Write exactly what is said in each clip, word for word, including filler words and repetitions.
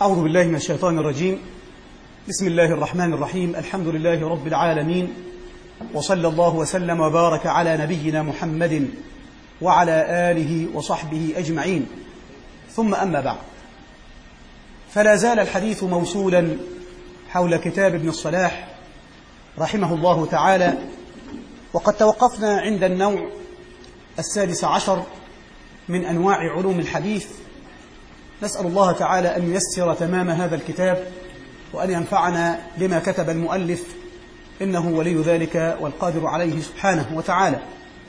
أعوذ بالله من الشيطان الرجيم. بسم الله الرحمن الرحيم. الحمد لله رب العالمين، وصلى الله وسلم وبارك على نبينا محمد وعلى آله وصحبه أجمعين، ثم أما بعد، فلا زال الحديث موصولا حول كتاب ابن الصلاح رحمه الله تعالى، وقد توقفنا عند النوع السادس عشر من أنواع علوم الحديث. نسأل الله تعالى أن ييسر تمام هذا الكتاب وأن ينفعنا بما كتب المؤلف، إنه ولي ذلك والقادر عليه سبحانه وتعالى.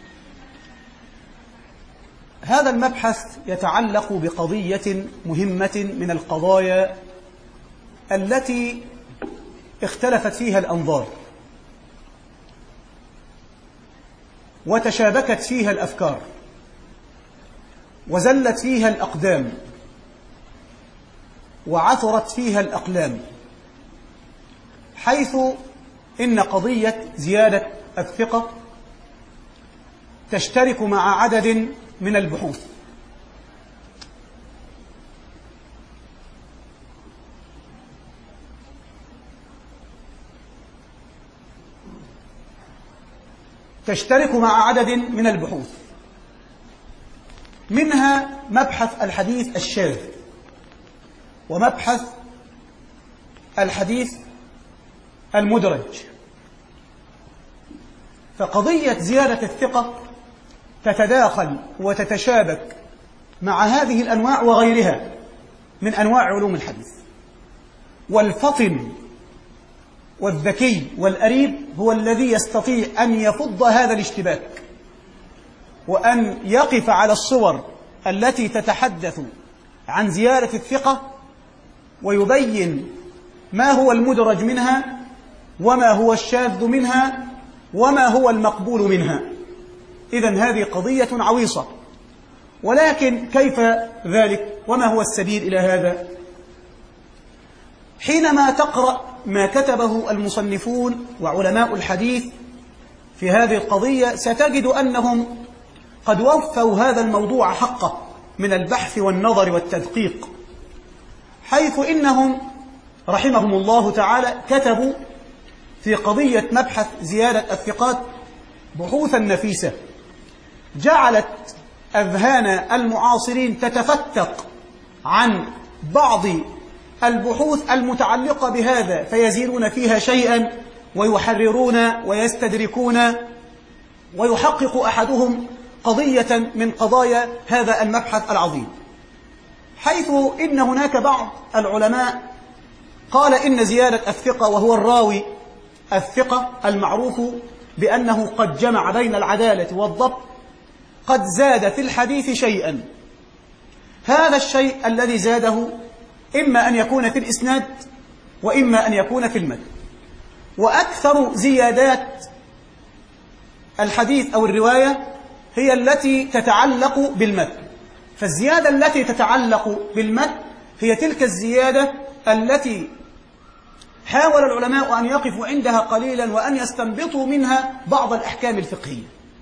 هذا المبحث يتعلق بقضية مهمة من القضايا التي اختلفت فيها الأنظار وتشابكت فيها الأفكار وزلت فيها الأقدام وعثرت فيها الأقلام، حيث إن قضية زيادة الثقة تشترك مع عدد من البحوث، تشترك مع عدد من البحوث منها مبحث الحديث الشاذ ومبحث الحديث المدرج. فقضية زيادة الثقة تتداخل وتتشابك مع هذه الأنواع وغيرها من أنواع علوم الحديث، والفطن والذكي والأريب هو الذي يستطيع أن يفض هذا الاشتباك وأن يقف على الصور التي تتحدث عن زيادة الثقة ويبين ما هو المدرج منها وما هو الشاذ منها وما هو المقبول منها. إذن هذه قضية عويصة، ولكن كيف ذلك وما هو السبيل إلى هذا؟ حينما تقرأ ما كتبه المصنفون وعلماء الحديث في هذه القضية ستجد أنهم قد وفوا هذا الموضوع حقه من البحث والنظر والتدقيق، حيث إنهم رحمهم الله تعالى كتبوا في قضية مبحث زيادة الثقات بحوثا نفيسة جعلت أذهان المعاصرين تتفتق عن بعض البحوث المتعلقة بهذا، فيزيدون فيها شيئا ويحررون ويستدركون ويحقق أحدهم قضية من قضايا هذا المبحث العظيم، حيث إن هناك بعض العلماء قال إن زيادة الثقة، وهو الراوي الثقة المعروف بأنه قد جمع بين العدالة والضبط، قد زاد في الحديث شيئا. هذا الشيء الذي زاده إما أن يكون في الإسناد وإما أن يكون في المتن، وأكثر زيادات الحديث أو الرواية هي التي تتعلق بالمتن. فالزيادة التي تتعلق بالمتن هي تلك الزيادة التي حاول العلماء أن يقفوا عندها قليلا وأن يستنبطوا منها بعض الأحكام الفقهية.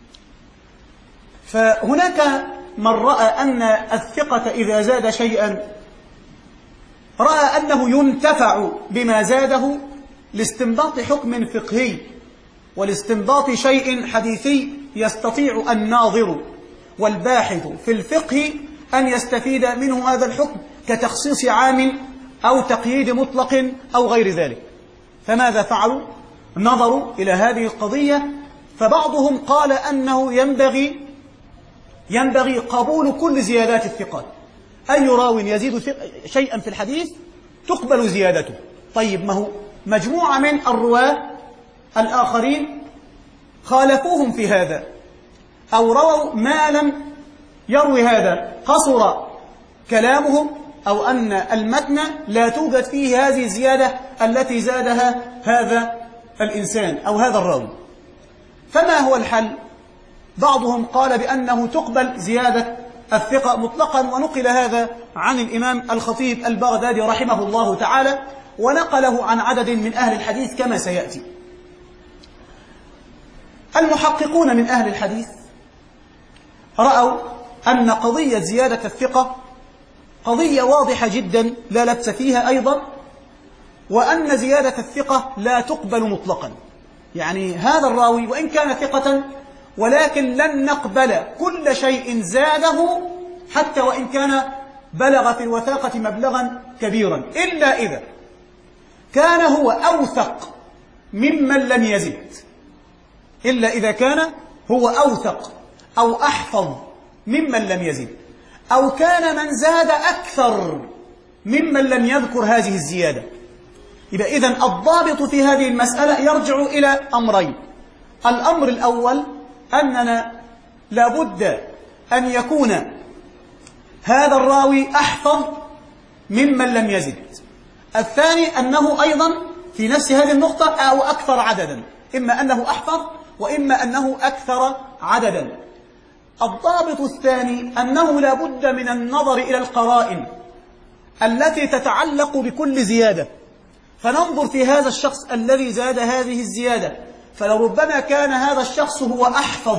فهناك من رأى أن الثقة إذا زاد شيئا رأى أنه ينتفع بما زاده لاستنباط حكم فقهي ولاستنباط شيء حديثي يستطيع الناظر والباحث في الفقه أن يستفيد منه هذا الحكم كتخصيص عام أو تقييد مطلق أو غير ذلك. فماذا فعلوا؟ نظروا إلى هذه القضية، فبعضهم قال أنه ينبغي ينبغي قبول كل زيادات الثقات. أي راو يزيد شيئا في الحديث تقبل زيادته. طيب، ما هو مجموعة من الرواة الآخرين خالفوهم في هذا أو رووا ما لم يروي هذا، قصر كلامهم أو أن المتن لا توجد فيه هذه الزيادة التي زادها هذا الإنسان أو هذا الراوي. فما هو الحل؟ بعضهم قال بأنه تقبل زيادة الثقة مطلقا، ونقل هذا عن الإمام الخطيب البغدادي رحمه الله تعالى، ونقله عن عدد من أهل الحديث كما سيأتي. المحققون من أهل الحديث رأوا أن قضية زيادة الثقة قضية واضحة جدا لا لبس فيها أيضا، وأن زيادة الثقة لا تقبل مطلقا. يعني هذا الراوي وإن كان ثقة ولكن لن نقبل كل شيء زاده حتى وإن كان بلغ في الوثاقة مبلغا كبيرا، إلا إذا كان هو أوثق ممن لم يزد، إلا إذا كان هو أوثق أو أحفظ ممن لم يزد، أو كان من زاد أكثر ممن لم يذكر هذه الزيادة. يبقى إذن الضابط في هذه المسألة يرجع إلى أمرين. الأمر الأول أننا لابد أن يكون هذا الراوي أحفظ ممن لم يزد. الثاني أنه أيضا في نفس هذه النقطة أو أكثر عددا، إما أنه أحفظ وإما أنه أكثر عددا. الضابط الثاني أنه لابد من النظر إلى القرائن التي تتعلق بكل زيادة، فننظر في هذا الشخص الذي زاد هذه الزيادة، فلربما كان هذا الشخص هو أحفظ،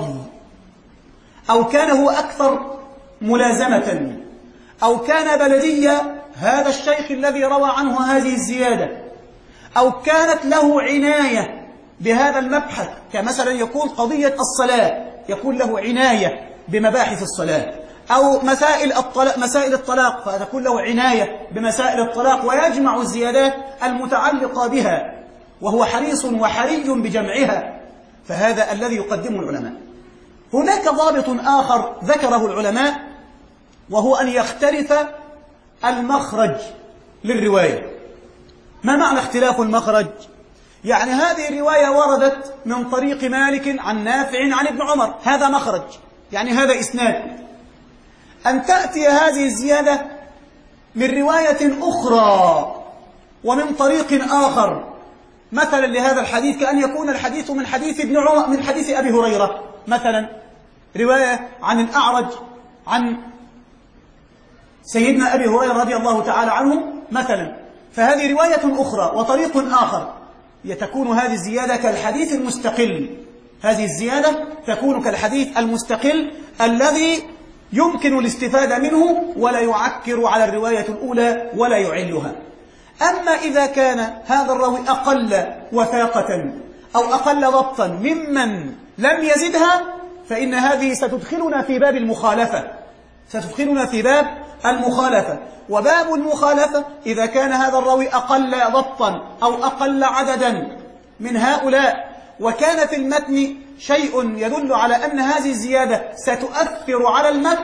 أو كان هو أكثر ملازمة، أو كان بلدية هذا الشيخ الذي روى عنه هذه الزيادة، أو كانت له عناية بهذا المبحث، كمثلا يكون قضية الصلاة يكون له عناية بمباحث الصلاة، أو مسائل الطلاق, مسائل الطلاق فتكون له عناية بمسائل الطلاق، ويجمع الزيادات المتعلقة بها وهو حريص وحري بجمعها، فهذا الذي يقدمه العلماء. هناك ضابط آخر ذكره العلماء، وهو أن يختلف المخرج للرواية. ما معنى اختلاف المخرج؟ يعني هذه الرواية وردت من طريق مالك عن نافع عن ابن عمر، هذا مخرج، يعني هذا إسناد. أن تأتي هذه الزيادة من رواية أخرى ومن طريق آخر، مثلا لهذا الحديث كأن يكون الحديث من حديث ابن عمر من حديث أبي هريرة، مثلا رواية عن الأعرج عن سيدنا أبي هريرة رضي الله تعالى عنه مثلا، فهذه رواية أخرى وطريق آخر، تكون هذه الزيادة كالحديث المستقل. هذه الزيادة تكون كالحديث المستقل الذي يمكن الاستفادة منه ولا يعكر على الرواية الأولى ولا يعلها. أما إذا كان هذا الراوي أقل وثاقة أو أقل ضبطا ممن لم يزدها، فإن هذه ستدخلنا في باب المخالفة، ستدخلنا في باب المخالفة. وباب المخالفة إذا كان هذا الراوي أقل ضبطا أو أقل عددا من هؤلاء، وكان في المتن شيء يدل على أن هذه الزيادة ستؤثر على المتن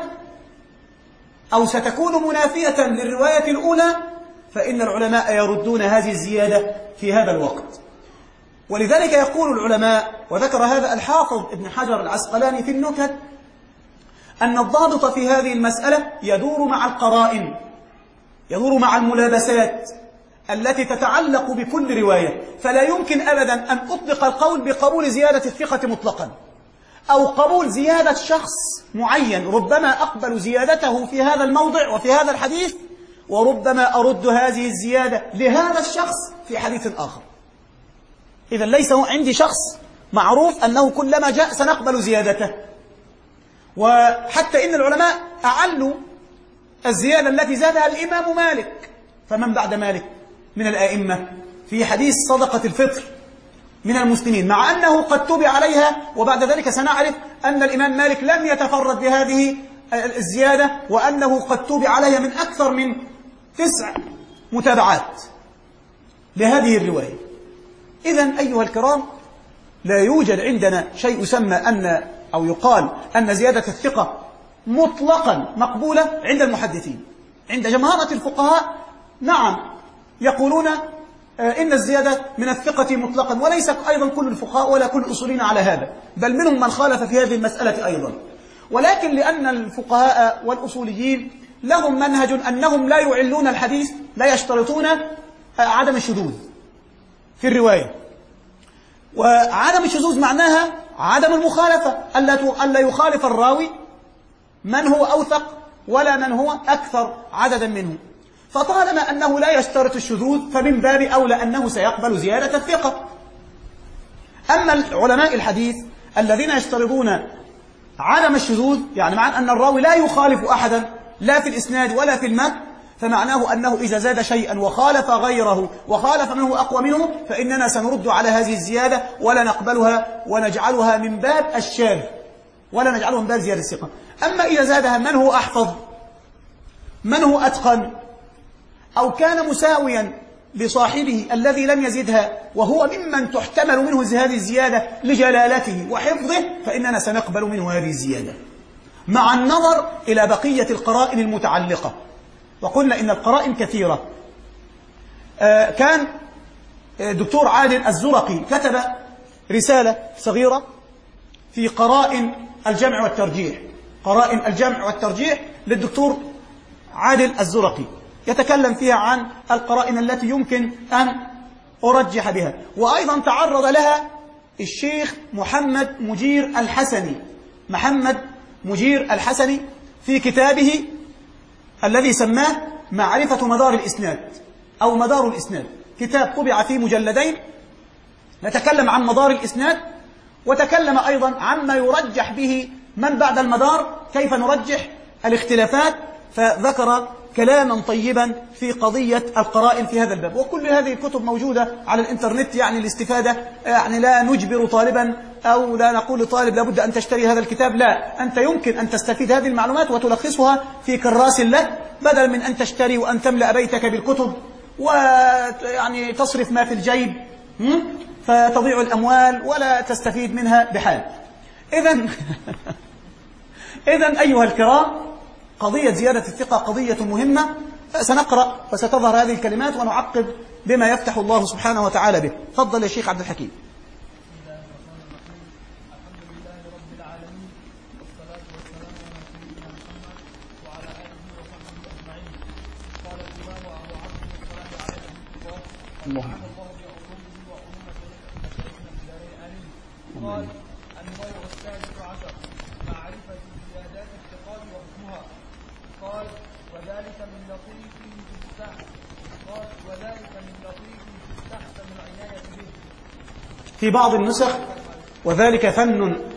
أو ستكون منافية للرواية الأولى، فإن العلماء يردون هذه الزيادة في هذا الوقت. ولذلك يقول العلماء، وذكر هذا الحافظ ابن حجر العسقلاني في النكت، أن الضابط في هذه المسألة يدور مع القرائن، يدور مع الملابسات التي تتعلق بكل رواية. فلا يمكن أبدا أن أطلق القول بقبول زيادة الثقة مطلقا، أو قبول زيادة شخص معين، ربما أقبل زيادته في هذا الموضع وفي هذا الحديث، وربما أرد هذه الزيادة لهذا الشخص في حديث آخر. إذا ليس عندي شخص معروف أنه كلما جاء سنقبل زيادته. وحتى إن العلماء أعلوا الزيادة التي زادها الإمام مالك، فمن بعد مالك من الآئمة في حديث صدقة الفطر من المسلمين، مع أنه قد تبع عليها، وبعد ذلك سنعرف أن الإمام مالك لم يتفرد بهذه الزيادة، وأنه قد تبع عليها من أكثر من تسع متابعات لهذه الرواية. إذن أيها الكرام، لا يوجد عندنا شيء يسمى أن أو يقال أن زيادة الثقة مطلقا مقبولة عند المحدثين. عند جمهرة الفقهاء نعم يقولون إن الزيادة من الثقة مطلقا، وليس أيضا كل الفقهاء ولا كل الأصوليين على هذا، بل منهم من خالف في هذه المسألة أيضا. ولكن لأن الفقهاء والأصوليين لهم منهج أنهم لا يعلون الحديث، لا يشترطون عدم الشذوذ في الرواية. وعدم الشذوذ معناها عدم المخالفة، ألا يخالف الراوي من هو أوثق ولا من هو أكثر عددا منه. فطالما أنه لا يشترط الشذوذ فمن باب أولى أنه سيقبل زيادة الثقة. أما علماء الحديث الذين يشترطون عدم الشذوذ، يعني مع أن الراوي لا يخالف أحدا لا في الإسناد ولا في المتن، فمعناه أنه إذا زاد شيئا وخالف غيره وخالف منه أقوى منه فإننا سنرد على هذه الزيادة ولا نقبلها ونجعلها من باب الشاذ ولا نجعلها من باب زيادة الثقة. أما إذا زادها من هو أحفظ، من هو أتقن، أو كان مساويا لصاحبه الذي لم يزدها وهو ممن تحتمل منه هذه الزيادة لجلالته وحفظه، فإننا سنقبل منه هذه الزيادة مع النظر إلى بقية القرائن المتعلقة. وقلنا إن القرائن كثيرة. آه كان دكتور عادل الزرقي كتب رسالة صغيرة في قرائن الجمع والترجيح، قرائن الجمع والترجيح للدكتور عادل الزرقي، يتكلم فيها عن القرائن التي يمكن أن أرجح بها. وأيضا تعرض لها الشيخ محمد مجير الحسني، محمد مجير الحسني في كتابه الذي سماه معرفة مدار الإسناد أو مدار الإسناد، كتاب طبع في مجلدين نتكلم عن مدار الإسناد، وتكلم أيضا عما يرجح به من بعد المدار، كيف نرجح الاختلافات، فذكر كلاما طيبا في قضية القرائن في هذا الباب. وكل هذه الكتب موجودة على الإنترنت، يعني الاستفادة، يعني لا نجبر طالبا أو لا نقول لطالب لابد أن تشتري هذا الكتاب، لا، أنت يمكن أن تستفيد هذه المعلومات وتلخصها في كراس لك بدل من أن تشتري وأن تملأ بيتك بالكتب ويعني تصرف ما في الجيب فتضيع الأموال ولا تستفيد منها بحال. إذن إذن أيها الكرام، قضية زيادة الثقة قضية مهمة، سنقرأ وستظهر هذه الكلمات ونعقب بما يفتح الله سبحانه وتعالى به. تفضل يا شيخ عبد الحكيم. اللهم قال النوع الثالث عشر معرفة زيادات الثقات وحكمها. قال وذلك من لطيف تستحسن قال وذلك من لطيف تستحسن العناية به. في بعض النسخ وذلك فن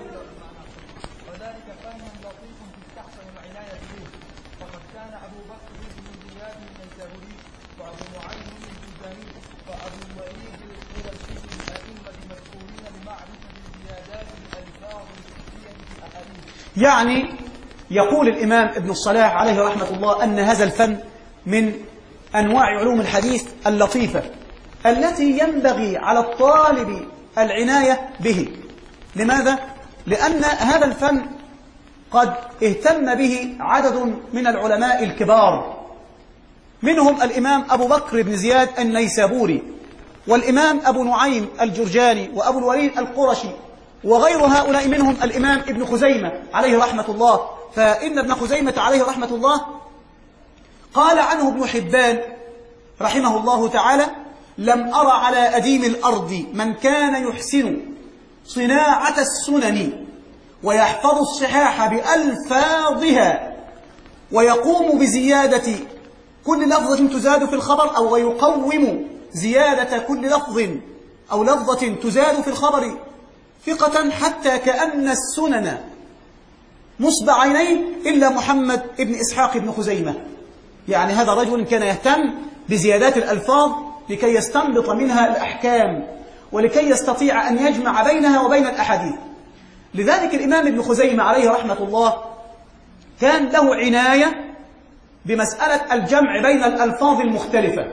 وذلك فن لطيف تستحسن العناية به. فقد كان أبو بكر بن زياد النيسابوري وأبو نعيم الجزري وأبو الوليد القرشي الأئمة المذكورين بمعرفة زيادات الألفاظ الفقهية في الأحاديث. يعني يقول الإمام ابن الصلاح عليه رحمة الله أن هذا الفن من أنواع علوم الحديث اللطيفة التي ينبغي على الطالب العناية به. لماذا؟ لأن هذا الفن قد اهتم به عدد من العلماء الكبار، منهم الإمام أبو بكر بن زياد النيسابوري، والإمام أبو نعيم الجرجاني، وأبو الوليد القرشي، وغير هؤلاء منهم الإمام ابن خزيمة عليه رحمة الله. فإن ابن خزيمة عليه رحمة الله قال عنه ابن حبان رحمه الله تعالى: لم أر على أديم الأرض من كان يحسن صناعة السنن ويحفظ الصحاح بألفاظها ويقوم بزيادة كل لفظة تزاد في الخبر أو ويقوم زيادة كل لفظ أو لفظة تزاد في الخبر ثقة حتى كأن السنن نصب عينيه إلا محمد ابن إسحاق ابن خزيمة. يعني هذا رجل كان يهتم بزيادات الألفاظ لكي يستنبط منها الأحكام ولكي يستطيع أن يجمع بينها وبين الأحاديث. لذلك الإمام ابن خزيمة عليه رحمة الله كان له عناية بمسألة الجمع بين الألفاظ المختلفة،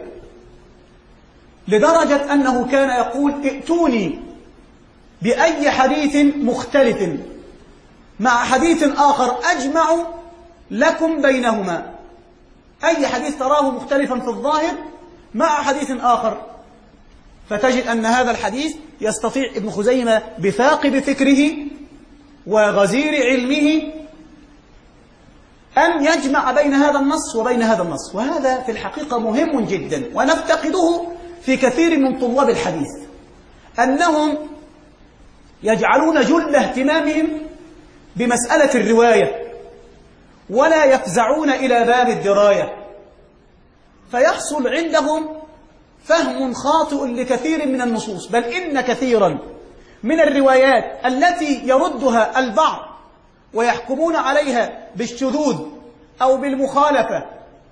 لدرجة أنه كان يقول: ائتوني بأي حديث مختلف مع حديث آخر أجمع لكم بينهما. أي حديث تراه مختلفا في الظاهر مع حديث آخر، فتجد أن هذا الحديث يستطيع ابن خزيمة بثاقب فكره وغزير علمه أن يجمع بين هذا النص وبين هذا النص. وهذا في الحقيقة مهم جدا ونفتقده في كثير من طلاب الحديث، أنهم يجعلون جل اهتمامهم بمسألة الرواية ولا يفزعون إلى باب الدراية، فيحصل عندهم فهم خاطئ لكثير من النصوص. بل إن كثيرا من الروايات التي يردها البعض ويحكمون عليها بالشذوذ أو بالمخالفة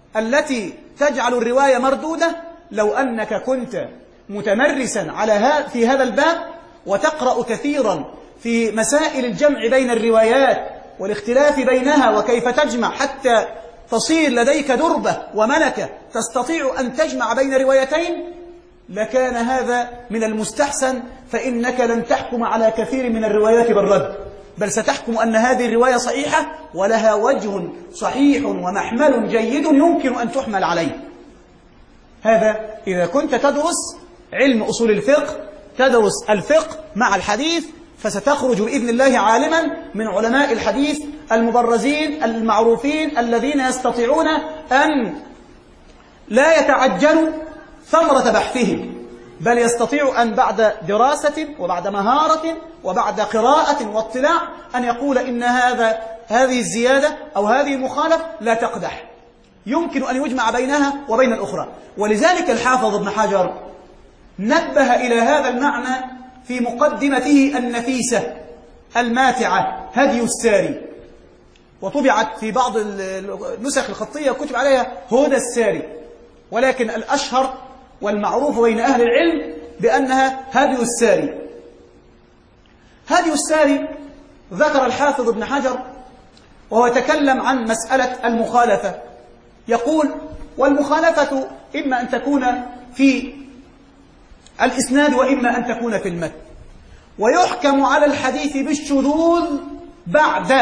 التي تجعل الرواية مردودة لو أنك كنت متمرسا على في هذا الباب وتقرأ كثيرا في مسائل الجمع بين الروايات والاختلاف بينها وكيف تجمع حتى تصير لديك دربة وملكة تستطيع أن تجمع بين روايتين، لكان هذا من المستحسن، فإنك لن تحكم على كثير من الروايات بالرد، بل ستحكم أن هذه الرواية صحيحة ولها وجه صحيح ومحمل جيد يمكن أن تحمل عليه. هذا إذا كنت تدرس علم أصول الفقه، تدرس الفقه مع الحديث، فستخرج بإذن الله عالما من علماء الحديث المبرزين المعروفين الذين يستطيعون أن لا يتعجلوا ثمرة بحثهم، بل يستطيع أن بعد دراسة وبعد مهارة وبعد قراءة واطلاع أن يقول إن هذا هذه الزيادة أو هذه المخالفة لا تقدح، يمكن أن يجمع بينها وبين الأخرى. ولذلك الحافظ ابن حجر نبه إلى هذا المعنى في مقدمته النفيسة الماتعة هدي الساري، وطبعت في بعض النسخ الخطية وكتب عليها هدى الساري، ولكن الأشهر والمعروف بين أهل العلم بأنها هدي الساري. هدي الساري ذكر الحافظ ابن حجر وهو يتكلم عن مسألة المخالفة، يقول: والمخالفة إما أن تكون في الإسناد وإما أن تكون في المتن، ويحكم على الحديث بالشذوذ بعد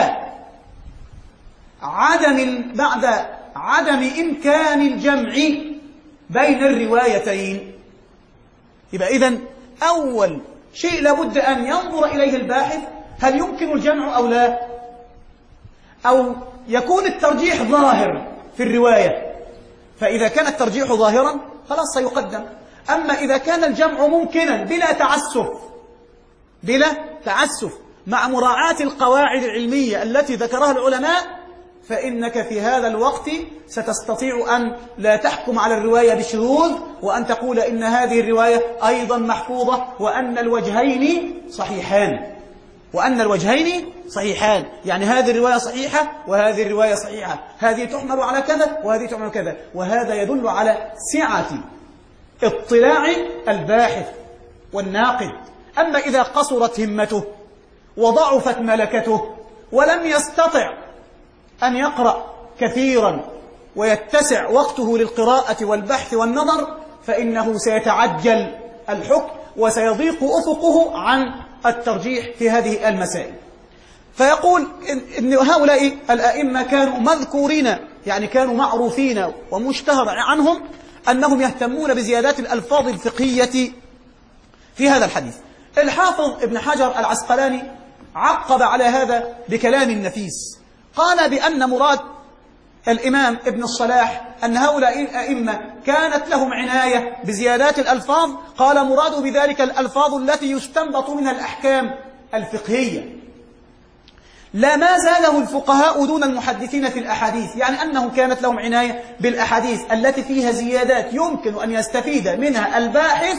عدم بعد عدم إمكان الجمع بين الروايتين. يبقى إذن أول شيء لابد أن ينظر إليه الباحث هل يمكن الجمع أو لا، أو يكون الترجيح ظاهر في الرواية، فإذا كان الترجيح ظاهرا خلاص سيقدم. أما إذا كان الجمع ممكنا بلا تعسف بلا تعسف مع مراعاة القواعد العلمية التي ذكرها العلماء، فإنك في هذا الوقت ستستطيع أن لا تحكم على الرواية بالشذوذ، وأن تقول إن هذه الرواية أيضا محفوظة، وأن الوجهين صحيحان وأن الوجهين صحيحان يعني هذه الرواية صحيحة وهذه الرواية صحيحة، هذه تحمل على كذا وهذه تحمل على كذا. وهذا يدل على سعة اطلاع الباحث والناقد. أما إذا قصرت همته وضعفت ملكته ولم يستطع أن يقرأ كثيرا ويتسع وقته للقراءة والبحث والنظر، فإنه سيتعجل الحكم وسيضيق أفقه عن الترجيح في هذه المسائل. فيقول إن هؤلاء الأئمة كانوا مذكورين، يعني كانوا معروفين ومشتهر عنهم أنهم يهتمون بزيادات الألفاظ الفقهية في هذا الحديث. الحافظ ابن حجر العسقلاني عقب على هذا بكلام نفيس، قال بأن مراد الإمام ابن الصلاح أن هؤلاء الأئمة كانت لهم عناية بزيادات الألفاظ، قال مراد بذلك الألفاظ التي يستنبط منها الأحكام الفقهية، لا ما زاده الفقهاء دون المحدثين في الأحاديث، يعني أنهم كانت لهم عناية بالأحاديث التي فيها زيادات يمكن أن يستفيد منها الباحث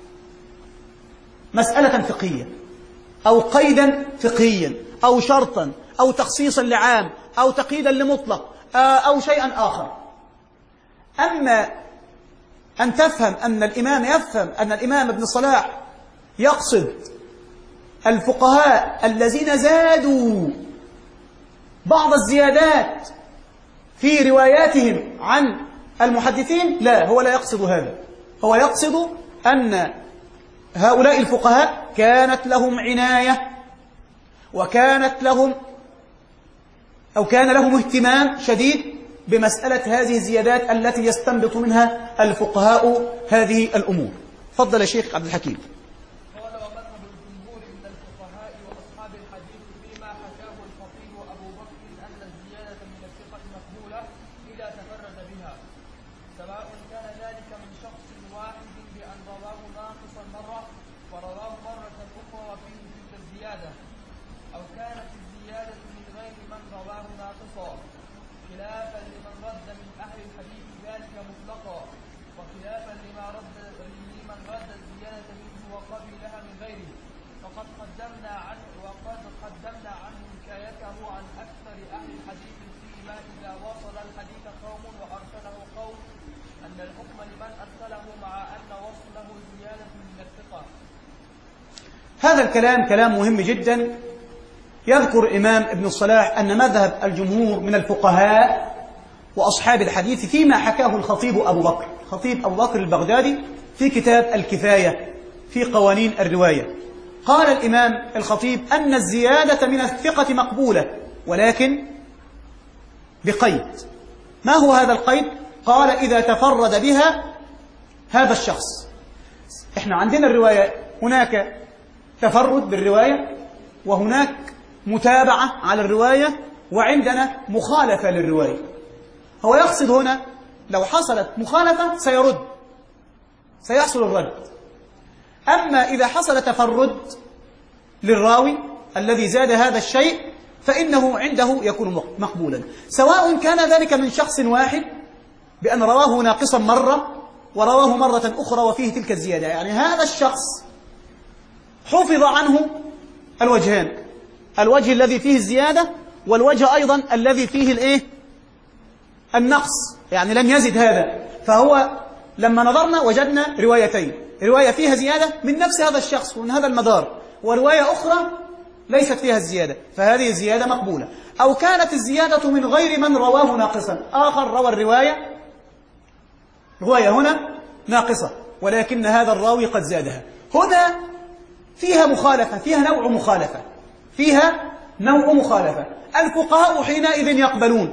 مسألة فقهية أو قيدا فقهيا أو شرطا أو تخصيصا لعام أو تقييدا لمطلق أو شيئا آخر. أما أن تفهم أن الإمام يفهم أن الإمام ابن صلاح يقصد الفقهاء الذين زادوا بعض الزيادات في رواياتهم عن المحدثين، لا، هو لا يقصد هذا، هو يقصد أن هؤلاء الفقهاء كانت لهم عناية وكانت لهم أو كان لهم اهتمام شديد بمسألة هذه الزيادات التي يستنبط منها الفقهاء هذه الأمور. فضل الشيخ عبد الحكيم. قال: ومذهب الجمهور من الفقهاء وأصحاب الحديث فيما حكاه الخطيب أبو بكر أن الزيادة من الثقة مقبولة إذا تفرد بها، سواء كان ذلك من شخص واحد بأن رواه ناقصا مرة ورواه مرة أخرى وفيه تلك الزيادة، أو كانت الزيادة من غير من رواه ناقصا، خلافا لمن رد من أهل الحديث ذلك مطلقا، وخلافا لما رد لمن رد الزيادة منه وقبلها من غيره. وقد قدمنا عنه وقد قدمنا عنه حكايته عن أكثر أهل الحديث في فيما إذا وصل الحديث قوم وأرسله قوم أن الحكم لمن أرسله مع أن وصله زيادة من الثقة. هذا الكلام كلام مهم جدا. يذكر إمام ابن الصلاح أن مذهب الجمهور من الفقهاء وأصحاب الحديث فيما حكاه الخطيب أبو بكر خطيب أبو بكر البغدادي في كتاب الكفاية في قوانين الرواية. قال الإمام الخطيب أن الزيادة من الثقة مقبولة ولكن بقيد. ما هو هذا القيد؟ قال إذا تفرد بها هذا الشخص. إحنا عندنا الرواية هناك تفرد بالرواية وهناك متابعة على الرواية وعندنا مخالفة للرواية. هو يقصد هنا لو حصلت مخالفة سيرد سيحصل الرد. أما إذا حصل تفرد للراوي الذي زاد هذا الشيء فإنه عنده يكون مقبولا، سواء كان ذلك من شخص واحد بأن رواه ناقصا مرة ورواه مرة أخرى وفيه تلك الزيادة. يعني هذا الشخص حفظ عنه الوجهان، الوجه الذي فيه الزيادة والوجه أيضا الذي فيه الإيه؟ النقص، يعني لم يزد هذا. فهو لما نظرنا وجدنا روايتين، رواية فيها زيادة من نفس هذا الشخص ومن هذا المدار، ورواية أخرى ليست فيها الزيادة، فهذه الزيادة مقبولة. أو كانت الزيادة من غير من رواه ناقصا، آخر روى الرواية رواية هنا ناقصة ولكن هذا الراوي قد زادها. هنا فيها مخالفة، فيها نوع مخالفة فيها نوع مخالفة الفقهاء حينئذ يقبلون،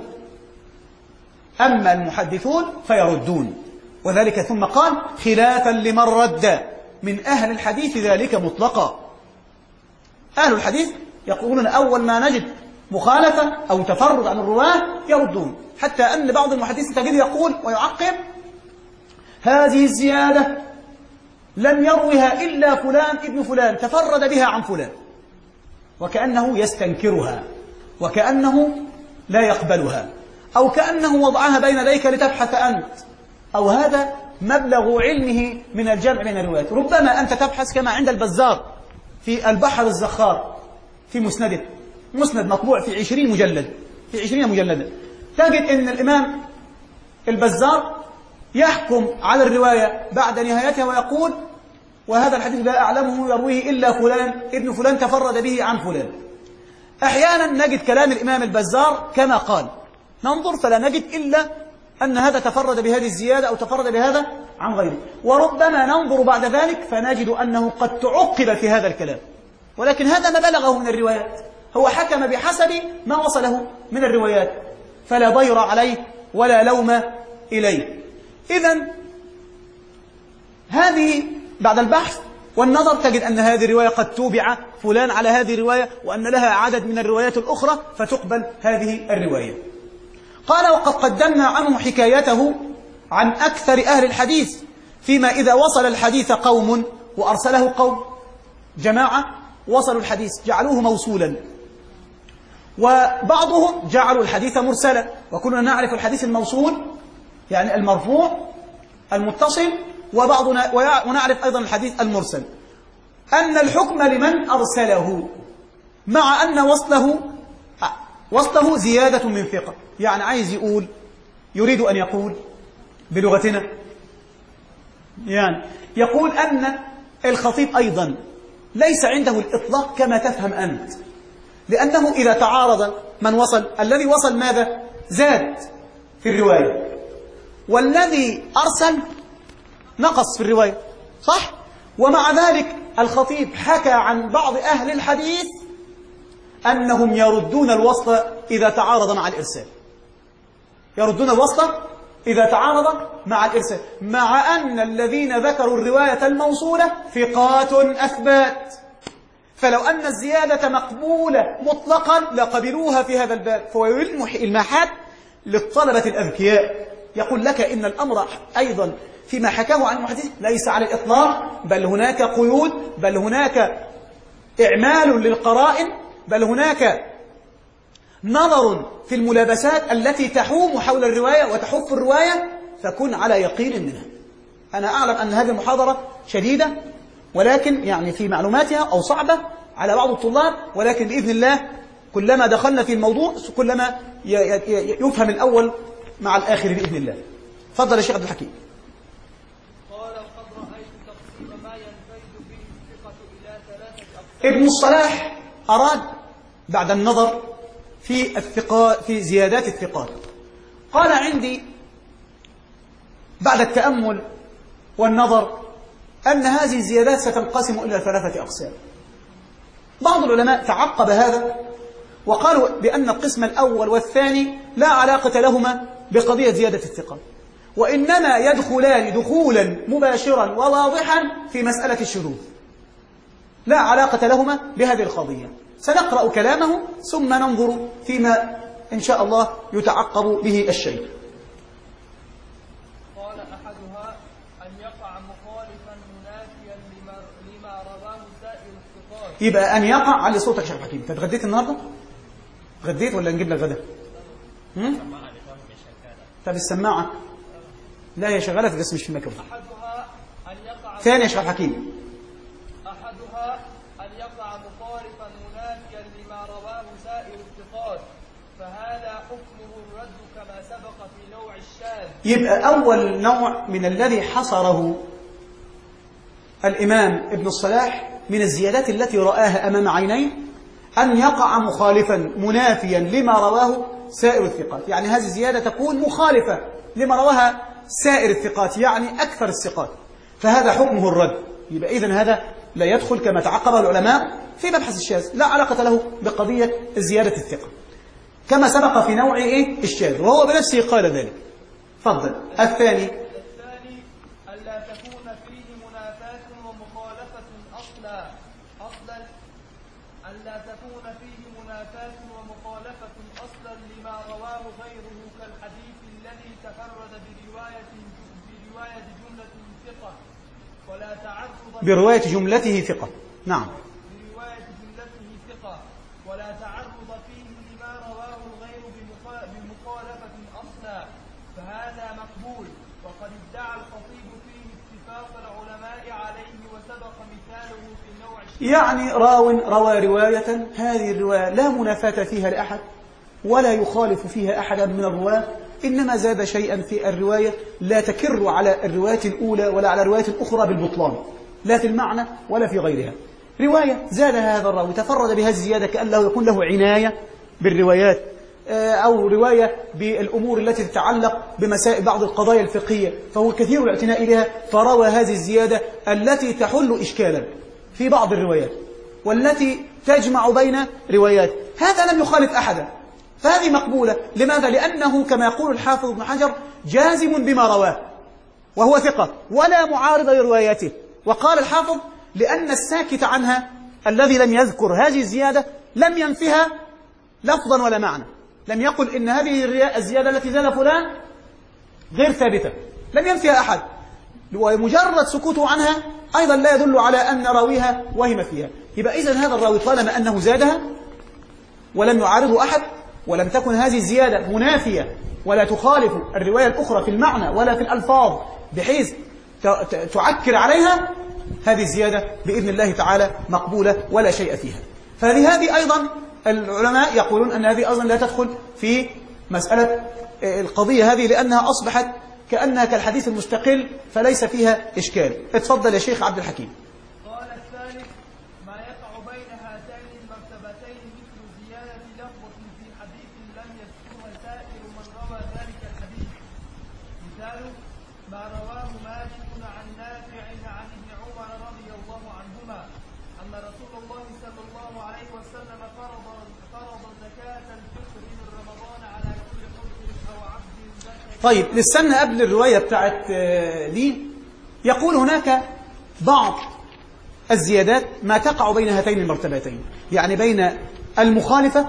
أما المحدثون فيردون. وذلك ثم قال خلافا لمن رد من أهل الحديث ذلك مطلقا. أهل الحديث يقولون أول ما نجد مخالفة أو تفرد عن الرواة يردون، حتى أن بعض المحدثين تجد يقول ويعقب هذه الزيادة لم يروها إلا فلان ابن فلان تفرد بها عن فلان، وكأنه يستنكرها وكأنه لا يقبلها، أو كأنه وضعها بين يديك لتبحث أنت، أو هذا مبلغ علمه من الجمع بين الروايات. ربما أنت تبحث كما عند البزار في البحر الزخار في مسنده، مسند مطبوع في عشرين مجلد في عشرين مجلدا، تجد أن الإمام البزار يحكم على الرواية بعد نهايتها ويقول وهذا الحديث لا أعلمه يرويه إلا فلان ابن فلان تفرد به عن فلان. أحيانا نجد كلام الإمام البزار كما قال، ننظر فلا نجد إلا أن هذا تفرد بهذه الزيادة أو تفرد بهذا عن غيره، وربما ننظر بعد ذلك فنجد أنه قد تعقب في هذا الكلام، ولكن هذا ما بلغه من الروايات، هو حكم بحسب ما وصله من الروايات، فلا ضير عليه ولا لوم إليه. إذن هذه بعد البحث والنظر تجد أن هذه الرواية قد توبع فلان على هذه الرواية وأن لها عدد من الروايات الأخرى فتقبل هذه الرواية. قال وقد قدمنا عنه حكايته عن أكثر أهل الحديث فيما إذا وصل الحديث قوم وأرسله قوم، جماعة وصلوا الحديث جعلوه موصولا، وبعضهم جعلوا الحديث مرسلا، وكلنا نعرف الحديث الموصول يعني المرفوع المتصل، وبعضنا ونعرف أيضا الحديث المرسل، أن الحكم لمن أرسله مع أن وصله وصله زيادة من ثقة. يعني عايز يقول يريد أن يقول بلغتنا يعني يقول أن الخطيب أيضا ليس عنده الإطلاق كما تفهم أنت، لأنه إذا تعارض من وصل، الذي وصل ماذا؟ زاد في الرواية، والذي أرسل نقص في الرواية، صح؟ ومع ذلك الخطيب حكى عن بعض أهل الحديث أنهم يردون الوصل إذا تعارض مع الإرسال، يردون الوصل إذا تعارض مع الإرسال، مع أن الذين ذكروا الرواية الموصولة ثقات أثبات، فلو أن الزيادة مقبولة مطلقا لقبلوها في هذا الباب. فهو يلمح الماحات للطلبة الأذكياء، يقول لك إن الأمر أيضا فيما حكاه عن المحدث ليس على الإطلاق، بل هناك قيود، بل هناك إعمال للقرائن، بل هناك نظر في الملابسات التي تحوم حول الرواية وتحف الرواية، فكن على يقين منها. أنا أعلم أن هذه المحاضرة شديدة، ولكن يعني في معلوماتها أو صعبة على بعض الطلاب، ولكن بإذن الله كلما دخلنا في الموضوع كلما يفهم الأول مع الآخر بإذن الله. تفضل يا شيخ عبد الحكيم. قال وقد رأيت تقسيم ما ينفرد به الثقة إلى ثلاثة أقسام. ابن الصلاح أراد بعد النظر في الثقات في زيادات الثقات قال عندي بعد التأمل والنظر أن هذه الزيادات ستنقسم إلى ثلاثة أقسام. بعض العلماء تعقب هذا وقالوا بأن القسم الأول والثاني لا علاقة لهما بقضية زيادة الثقة، وإنما يدخلان دخولا مباشرا وواضحا في مسألة الشذوذ، لا علاقة لهما بهذه القضية. سنقرأ كلامه ثم ننظر فيما إن شاء الله يتعقب به الشيء. قال أحدها أن يقع مخالفا منافيا لما, لما رواه سائر الثقات. يبقى أن يقع على صوتك يا شيخ حكيم. أنت اتغديت النهارده؟ اتغديت ولا نجيب لك غدا؟ طب السماعة لا هي شغالة بس مش في الميكروفون. أحدها أن يقع ثاني يا شيخ حكيم. أحدها أن يقع مخالفا منافيا لما رواه سائر الثقات، فهذا حكمه الرد كما سبق في نوع الشاذ. يبقى أول نوع من الذي حصره الإمام ابن الصلاح من الزيادات التي رآها أمام عينيه أن يقع مخالفا منافيا لما رواه سائر الثقات، يعني هذه الزيادة تكون مخالفة لما رواها سائر الثقات، يعني أكثر الثقات، فهذا حكمه الرد. يبقى إذن هذا لا يدخل كما تعقبه العلماء في مبحث الشاذ، لا علاقة له بقضية زيادة الثقة كما سبق في نوع إيه؟ الشاذ، وهو بنفسه قال ذلك. فضل. الثاني الثاني ألا تكون فيه منافاة ومخالفة أصلا أصلا ألا تكون فيه منافاة ومخالفة أصلا لما رواه غيره كالحديث الذي تفرد برواية برواية جملة ثقة ولا تعرض برواية جملته ثقة. نعم. برواية جملته ثقة ولا تعرض فيه لما رواه الغير بمخالفة أصلا، فهذا مقبول. وقد ادعى الخطيب فيه اتفاق العلماء عليه وسبق مثاله في النوع الشيء. يعني راو روى رواية هذه الرواية لا منافاة فيها لأحد ولا يخالف فيها أحدا من الرواة، إنما زاد شيئا في الرواية لا تكر على الرواية الأولى ولا على الرواية الأخرى بالبطلان، لا في المعنى ولا في غيرها. رواية زاد هذا الراوي تفرد بهذه الزيادة كأنه يكون له عناية بالروايات، أو رواية بالأمور التي تتعلق بمسائل بعض القضايا الفقهية، فهو كثير الاعتناء بها فروى هذه الزيادة التي تحل إشكالا في بعض الروايات والتي تجمع بين روايات، هذا لم يخالف أحدا، فهذه مقبولة. لماذا؟ لأنه كما يقول الحافظ ابن حجر جازم بما رواه وهو ثقة ولا معارض لرواياته. وقال الحافظ لأن الساكت عنها الذي لم يذكر هذه الزيادة لم ينفها لفظا ولا معنى، لم يقل إن هذه الزيادة التي زاد فلان غير ثابتة، لم ينفها أحد، ومجرد سكوته عنها أيضا لا يدل على أن راويها وهم فيها. يبقى إذن هذا الراوي طالما أنه زادها ولم يعارضه أحد ولم تكن هذه الزيادة منافية ولا تخالف الرواية الأخرى في المعنى ولا في الألفاظ بحيث تعكر عليها، هذه الزيادة بإذن الله تعالى مقبولة ولا شيء فيها. فلهذه أيضا العلماء يقولون أن هذه أيضا لا تدخل في مسألة القضية هذه، لأنها أصبحت كأنها كالحديث المستقل فليس فيها إشكال. اتفضل يا شيخ عبد الحكيم. قال الثالث ما يقع بين هاتين المرتبتين مثل زيادة لفظة في حديث لم يذكرها سائر من روى ذلك الحديث. مثال ما رواه مالك عن نافع عن ابن عمر رضي الله عنهما أن رسول الله صلى الله عليه وسلم فرض فرض زكاة الفطر من رمضان على كل حر أو عبد ذكر. طيب نستنى قبل الرواية بتاعت دي، يقول هناك بعض الزيادات ما تقع بين هاتين المرتبتين، يعني بين المخالفة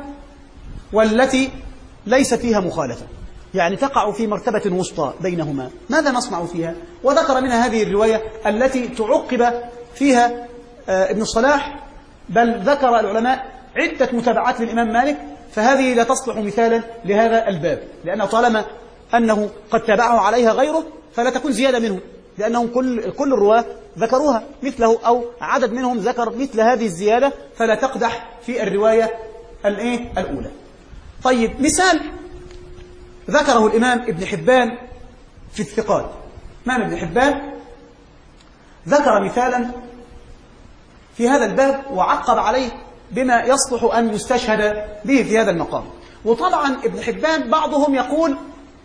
والتي ليس فيها مخالفة، يعني تقع في مرتبة وسطى بينهما. ماذا نصنع فيها؟ وذكر منها هذه الرواية التي تعقب فيها ابن الصلاح، بل ذكر العلماء عدة متابعات للإمام مالك، فهذه لا تصلح مثالا لهذا الباب، لأنه طالما أنه قد تابعه عليها غيره فلا تكون زيادة منه، لأنهم كل كل الرواة ذكروها مثله أو عدد منهم ذكر مثل هذه الزيادة، فلا تقدح في الرواية الإيه؟ الأولى. طيب، مثال ذكره الإمام ابن حبان في الثقات. الإمام ابن حبان ذكر مثالا في هذا الباب وعقب عليه بما يصلح أن يستشهد به في هذا المقام. وطبعا ابن حبان بعضهم يقول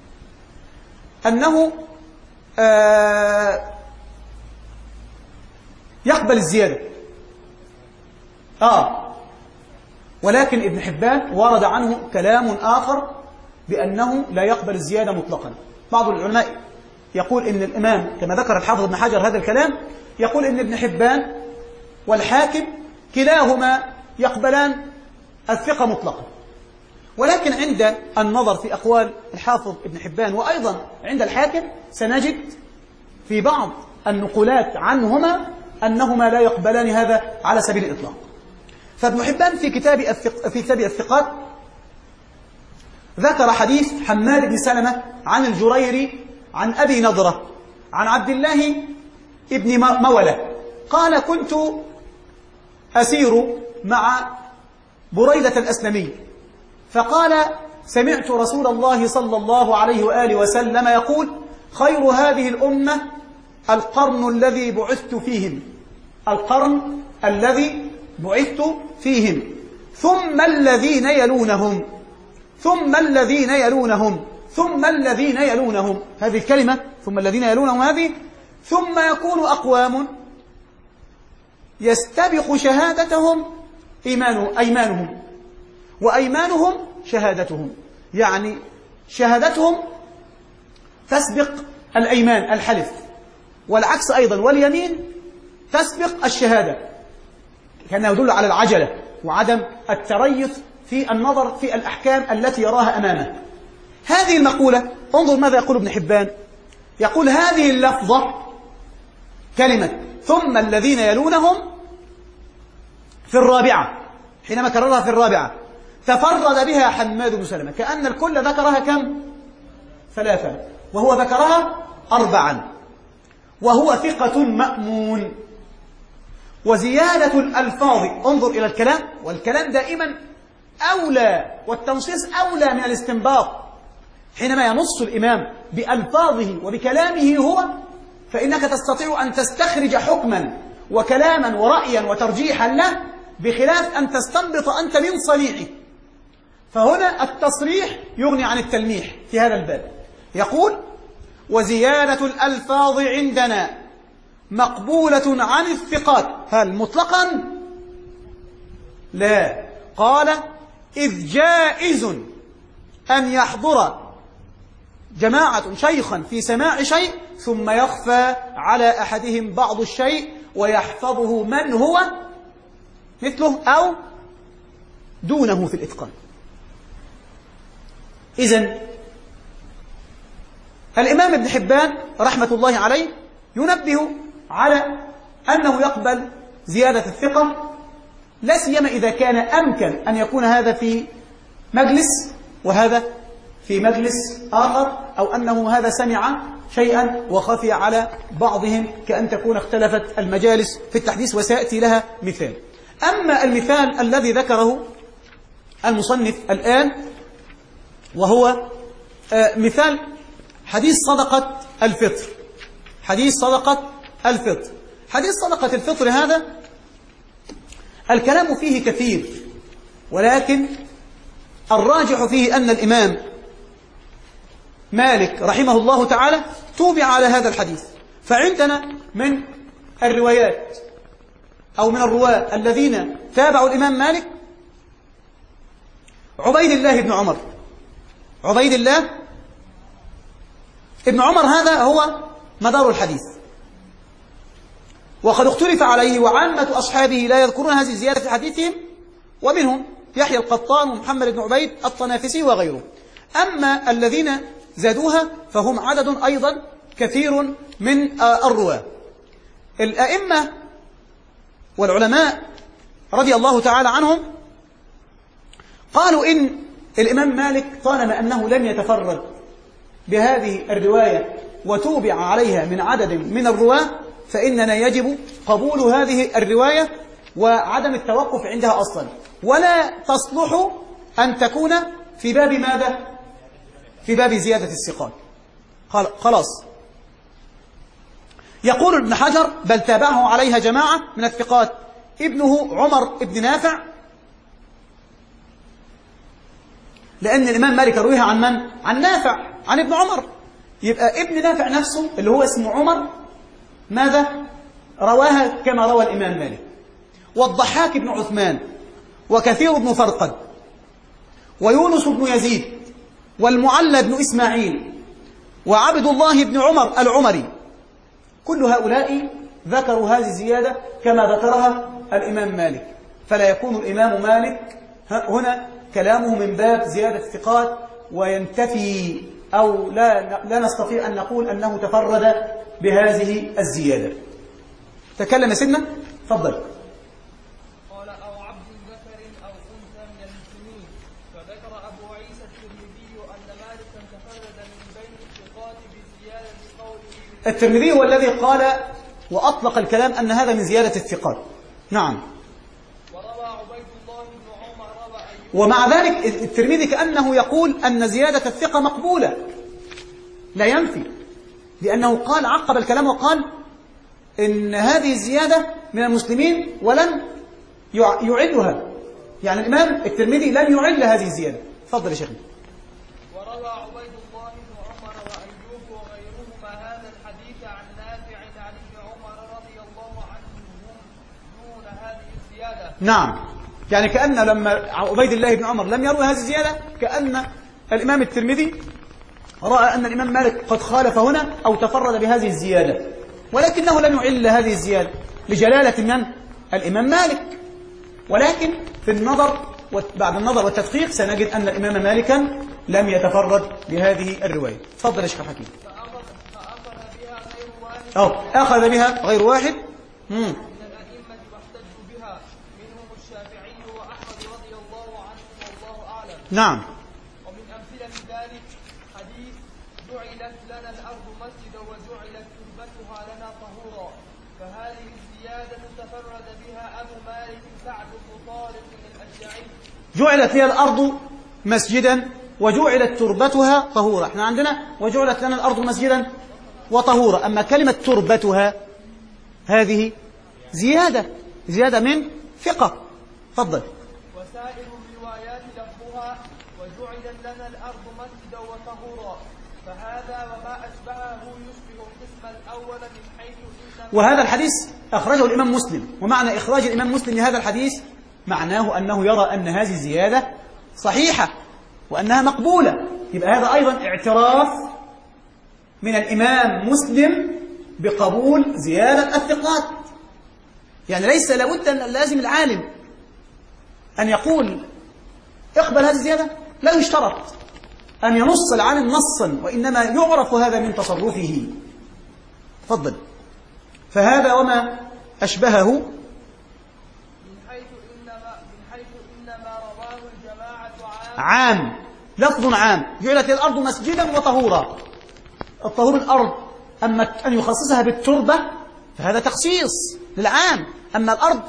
أنه آه يقبل الزيادة آه ولكن ابن حبان ورد عنه كلام آخر بأنه لا يقبل الزيادة مطلقا. بعض العلماء يقول إن الإمام كما ذكر الحافظ ابن حجر هذا الكلام، يقول إن ابن حبان والحاكم كلاهما يقبلان الثقة مطلقا، ولكن عند النظر في أقوال الحافظ ابن حبان وأيضا عند الحاكم سنجد في بعض النقولات عنهما أنهما لا يقبلان هذا على سبيل الإطلاق. فابن حبان في كتاب الثق... في كتاب الثقات ذكر حديث حماد بن سلمة عن الجريري عن أبي نضرة عن عبد الله ابن مولى قال: كنت أسير مع بريدة الأسلمي فقال: سمعت رسول الله صلى الله عليه وآله وسلم يقول: خير هذه الأمة القرن الذي بعثت فيهم القرن الذي بعثت فيهم ثم الذين يلونهم ثم الذين يلونهم ثم الذين يلونهم هذه الكلمة ثم الذين يلونهم هذه ثم يكون أقوام يستبق شهادتهم إيمانهم أيمانهم وأيمانهم شهادتهم، يعني شهادتهم تسبق الأيمان الحلف، والعكس أيضا، واليمين تسبق الشهادة، كأنه يدل على العجلة وعدم التريث في النظر في الأحكام التي يراها أمامه. هذه المقولة انظر ماذا يقول ابن حبان، يقول: هذه اللفظة كلمة ثم الذين يلونهم في الرابعة، حينما كررها في الرابعة تفرد بها حماد بن سلمة، كأن الكل ذكرها كم؟ ثلاثة، وهو ذكرها أربعا، وهو ثقة مأمون. وزيادة الألفاظ، انظر إلى الكلام، والكلام دائما أولى والتنصيص أولى من الاستنباط. حينما ينص الإمام بألفاظه وبكلامه هو، فإنك تستطيع أن تستخرج حكما وكلاما ورأيا وترجيحا له، بخلاف أن تستنبط أنت من صنيعه. فهنا التصريح يغني عن التلميح في هذا الباب. يقول: وزيادة الألفاظ عندنا مقبولة عن الثقات. هل مطلقا؟ لا. قال: إذ جائز أن يحضر جماعة شيخا في سماع شيء ثم يخفى على أحدهم بعض الشيء ويحفظه من هو مثله أو دونه في الإتقان. إذن الإمام ابن حبان رحمة الله عليه ينبه على أنه يقبل زيادة الثقة، لا سيما إذا كان أمكن أن يكون هذا في مجلس وهذا في مجلس آخر، أو أنه هذا سمع شيئا وخفي على بعضهم، كأن تكون اختلفت المجالس في التحديث، وسيأتي لها مثال. أما المثال الذي ذكره المصنف الآن وهو مثال حديث صدقة الفطر. حديث صدقة الفطر حديث صدقة الفطر هذا الكلام فيه كثير، ولكن الراجح فيه أن الإمام مالك رحمه الله تعالى توبع على هذا الحديث. فعندنا من الروايات أو من الرواة الذين تابعوا الإمام مالك عبيد الله بن عمر. عبيد الله ابن عمر هذا هو مدار الحديث، وقد اختلف عليه، وعامة أصحابه لا يذكرون هذه الزيادة في حديثهم، ومنهم يحيى القطان ومحمد بن عبيد الطنافسي وغيره. أما الذين زادوها فهم عدد أيضا كثير من الرواة. الأئمة والعلماء رضي الله تعالى عنهم قالوا إن الإمام مالك طالما أنه لم يتفرد بهذه الرواية وتوبع عليها من عدد من الرواة، فإننا يجب قبول هذه الرواية وعدم التوقف عندها أصلا، ولا تصلح أن تكون في باب ماذا؟ في باب زيادة الثقات. خلاص. يقول ابن حجر: بل تابعه عليها جماعة من الثقات، ابنه عمر ابن نافع، لأن الإمام مالك رويها عن من؟ عن نافع، عن ابن عمر. يبقى ابن نافع نفسه اللي هو اسمه عمر ماذا؟ رواها كما روى الإمام مالك. والضحاك بن عثمان، وكثير بن فرقد، ويونس بن يزيد، والمعلى بن إسماعيل، وعبد الله بن عمر العمري، كل هؤلاء ذكروا هذه الزيادة كما ذكرها الإمام مالك. فلا يكون الإمام مالك هنا كلامه من باب زيادة الثقات وينتفي، أو لا, لا نستطيع أن نقول أنه تفرد بهذه الزيادة. تكلم سنة، تفضل. قال: أو عبد ذكر أو أنثى من المسلمين. فذكر أبو عيسى الترمذي أن مالكا تفرد من بين الثقات بزيادة قوله. الترمذي هو الذي قال وأطلق الكلام أن هذا من زيادة الثقات. نعم. وروى عبيد الله بن عمر روى أيوب. ومع ذلك الترمذي كأنه يقول أن زيادة الثقة مقبولة، لا ينفي، لأنه قال عقب الكلام وقال إن هذه الزيادة من المسلمين ولم يعلها، يعني الإمام الترمذي لم يعل هذه الزيادة. تفضل يا شيخنا. وروى عبيد الله بن عمر وأيوب وغيرهما هذا الحديث عن نافع عن ابن عمر رضي الله عنهم دون هذه الزيادة. نعم، يعني كأن لما عبيد الله بن عمر لم يروي هذه الزيادة كأن الإمام الترمذي رأى أن الإمام مالك قد خالف هنا أو تفرد بهذه الزيادة، ولكنه لم يعل هذه الزيادة لجلالة من؟ الإمام مالك. ولكن في النظر بعد النظر والتدقيق سنجد أن الإمام مالكا لم يتفرد بهذه الرواية. تفضل يا شيخ حكيم. فأخذ بها غير واحد. أو أخذ بها غير واحد مم. من الأئمة واحتجوا بها، منهم الشافعي وأحمد رضي الله عنهم والله أعلم. نعم. ومن أمثلة ذلك حديث: جعلت لنا الأرض مسجدا وجعلت تربتها لنا طهورا. فهذه الزيادة تفرد بها أبو مالك سعد بن طارق الأشجعي. جعلت لي الأرض مسجدا وجعلت تربتها طهورا. احنا عندنا وجعلت لنا الأرض مسجدا وطهورا، أما كلمة تربتها هذه زيادة زيادة من ثقة. تفضل. وسائر الروايات لفظها: وجعلت لنا الأرض مسجدا وطهورا. فهذا وما أشبهه يشبه القسم الأول من حيث إنما. وهذا الحديث أخرجه الإمام مسلم، ومعنى إخراج الإمام مسلم لهذا الحديث معناه أنه يرى أن هذه الزيادة صحيحة وأنها مقبولة. يبقى هذا أيضا اعتراف من الإمام مسلم بقبول زيادة الثقات. يعني ليس لابد أن لازم العالم أن يقول اقبل هذه الزيادة، لا يشترط أن ينص العالم نصا، وإنما يعرف هذا من تصرفه. تفضل. فهذا وما أشبهه من حيث إنما من حيث إنما رواه الجماعة عام. عام، لفظ عام. جعلت الأرض مسجدا وطهورا. الطهور الأرض، أما أن يخصصها بالتربة فهذا تخصيص للعام. أما الأرض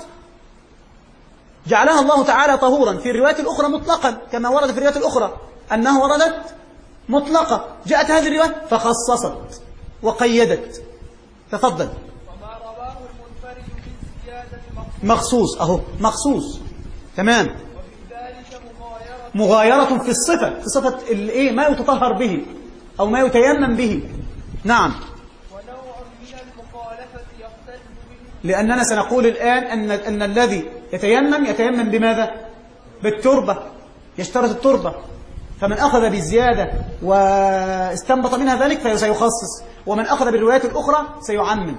جعلها الله تعالى طهورا في الروايات الأخرى مطلقا، كما ورد في الروايات الأخرى أنه وردت مطلقة. جاءت هذه الرواية فخصصت وقيدت. تفضل. وما رواه المنفرد بالزيادة مخصوص. أهو مخصوص. تمام. وفي ذلك مغايرة مغايرة في الصفة، في صفة الإيه ما يتطهر به أو ما يتيمم به. نعم. ونوع من المخالفة يختلف به. لأننا سنقول الآن أن أن الذي يتيمم يتيمم بماذا؟ بالتربة، يشترط التربة. فمن أخذ بالزيادة واستنبط منها ذلك فسيخصص، ومن أخذ بالروايات الأخرى سيعمم،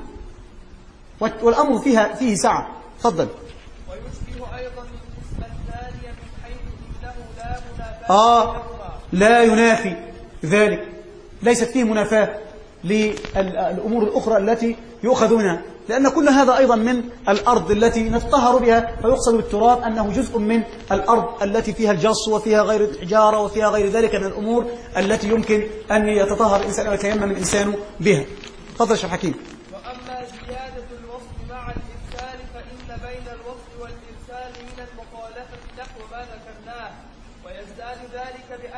والأمر فيها فيه سعة. تفضل. ويشبه أيضا القسم الثاني من حيث إنه لا منافاة آه بينهما. لا ينافي ذلك، ليست فيه منافاة للأمور الأخرى التي يؤخذ منها، لأن كل هذا أيضا من الأرض التي نتطهر بها. فيقصد بالتراب أنه جزء من الأرض التي فيها الجص وفيها غير الحجارة وفيها غير ذلك من الأمور التي يمكن أن يتطهر الإنسان ويتيمم الإنسان بها. تفضل يا شيخ حكيم. وأما زيادة الوصف مع الإرسال فإن بين الوصف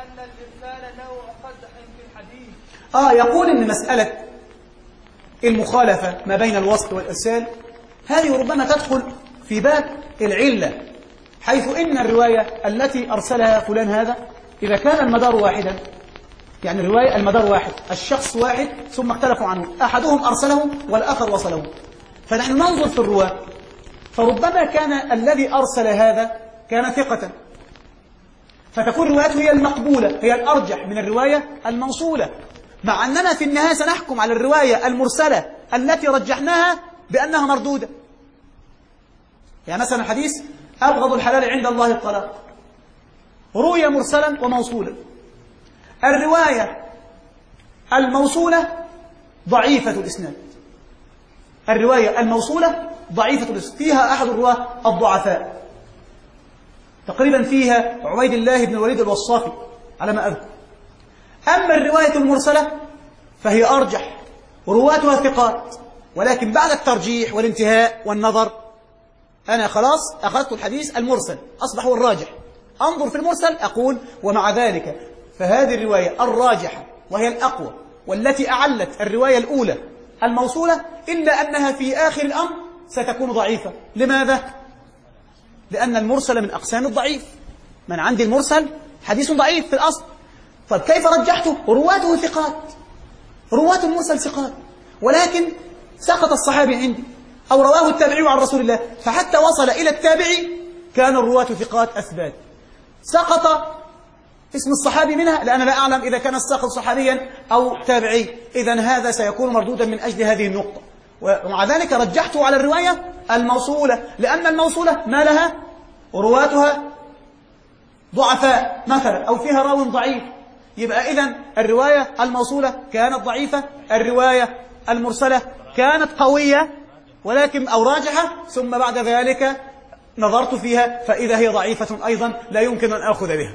أن الإرسال نوع قدح في الحديث. آه يقول إن مسألة المخالفة ما بين الوصل والإرسال هذه ربما تدخل في باب العلة، حيث إن الرواية التي أرسلها فلان هذا إذا كان المدار واحدا، يعني الرواية المدار واحد، الشخص واحد ثم اختلفوا عنه، أحدهم أرسله والآخر وصله، فنحن ننظر في الرواة، فربما كان الذي أرسل هذا كان ثقة، فتكون روايته هي المقبولة، هي الأرجح من الرواية الموصولة، مع أننا في النهاية سنحكم على الرواية المرسلة التي رجحناها بأنها مردودة. يعني مثلا الحديث أبغض الحلال عند الله الطلاق، روي مرسلا وموصولا. الرواية الموصولة ضعيفة الإسناد، الرواية الموصولة ضعيفة الإسناد، فيها أحد الرواة الضعفاء، تقريبا فيها عبيد الله بن الوليد الوصافي على ما أذكر. أما الرواية المرسلة فهي أرجح، رواتها ثقات، ولكن بعد الترجيح والانتهاء والنظر أنا خلاص أخذت الحديث المرسل، أصبح هو الراجح، أنظر في المرسل أقول ومع ذلك فهذه الرواية الراجحة وهي الأقوى والتي أعلت الرواية الأولى الموصولة، إلا أنها في آخر الأمر ستكون ضعيفة. لماذا؟ لأن المرسل من أقسام الضعيف، من عندي المرسل حديث ضعيف في الأصل. طيب كيف رجحته؟ رواته ثقات، رواة المرسل ثقات، ولكن سقط الصحابي عندي أو رواه التابعي عن رسول الله، فحتى وصل إلى التابعي كان الرواة ثقات أثبات. سقط اسم الصحابي منها لأنا لا أعلم إذا كان الساقط صحابيا أو تابعي، إذن هذا سيكون مردودا من أجل هذه النقطة. ومع ذلك رجحته على الرواية الموصولة، لأن الموصولة ما لها رواتها ضعفاء مثلا أو فيها راو ضعيف، يبقى إذن الرواية الموصولة كانت ضعيفة، الرواية المرسلة كانت قوية ولكن أو راجحة، ثم بعد ذلك نظرت فيها فإذا هي ضعيفة أيضا لا يمكن أن أخذ بها.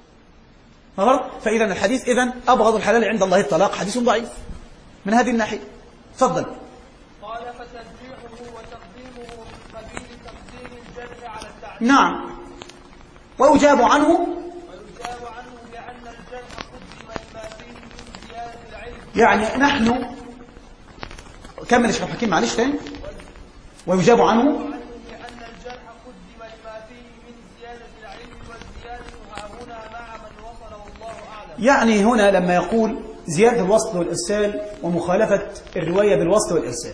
نظر فإذا الحديث إذن أبغض الحلال عند الله الطلاق حديث ضعيف من هذه الناحية. تفضل. قال فترجيحه وتقديمه من قبيل تقديم الجرح على التعديل. نعم. ويجاب عنه ويجاب عنه لأن الجرح قدم لما فيه من زيادة العلم. يعني نحن كمل الشيخ حكيم معلش تاني. ويجاب عنه لأن الجرح قدم لما فيه من زيادة العلم، والزيادة ها هنا مع من وصل والله أعلم. يعني هنا لما يقول زيادة الوصل والإرسال ومخالفة الرواية بالوصل والإرسال،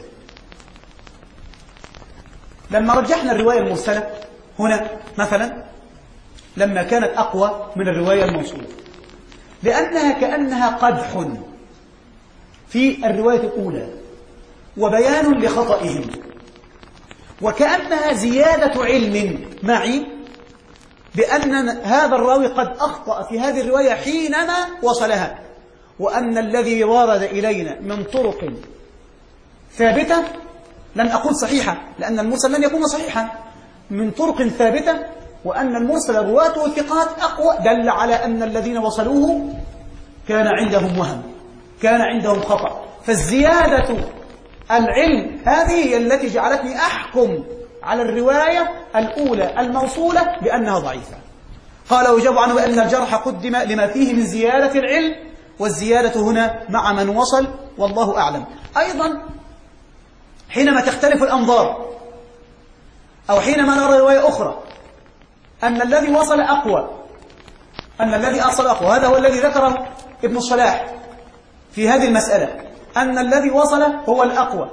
لما رجحنا الرواية المرسلة هنا مثلا لما كانت أقوى من الرواية الموصولة، لأنها كأنها قدح في الرواية الأولى وبيان لخطئهم، وكأنها زيادة علم معي بأن هذا الراوي قد أخطأ في هذه الرواية حينما وصلها، وأن الذي ورد إلينا من طرق ثابتة، لن أقول صحيحة لأن المرسل لن يكون صحيحا، من طرق ثابتة، وأن المرسل رواته ثقات أقوى، دل على أن الذين وصلوه كان عندهم وهم، كان عندهم خطأ. فالزيادة العلم هذه هي التي جعلتني أحكم على الرواية الأولى الموصولة بأنها ضعيفة. قال ويجاب عنه بأن الجرح قدم لما فيه من زيادة العلم، والزيادة هنا مع من وصل والله أعلم. أيضا حينما تختلف الأنظار أو حينما نرى رواية أخرى أن الذي وصل أقوى، أن الذي أرسل أقوى، هذا هو الذي ذكره ابن الصلاح في هذه المسألة، أن الذي وصل هو الأقوى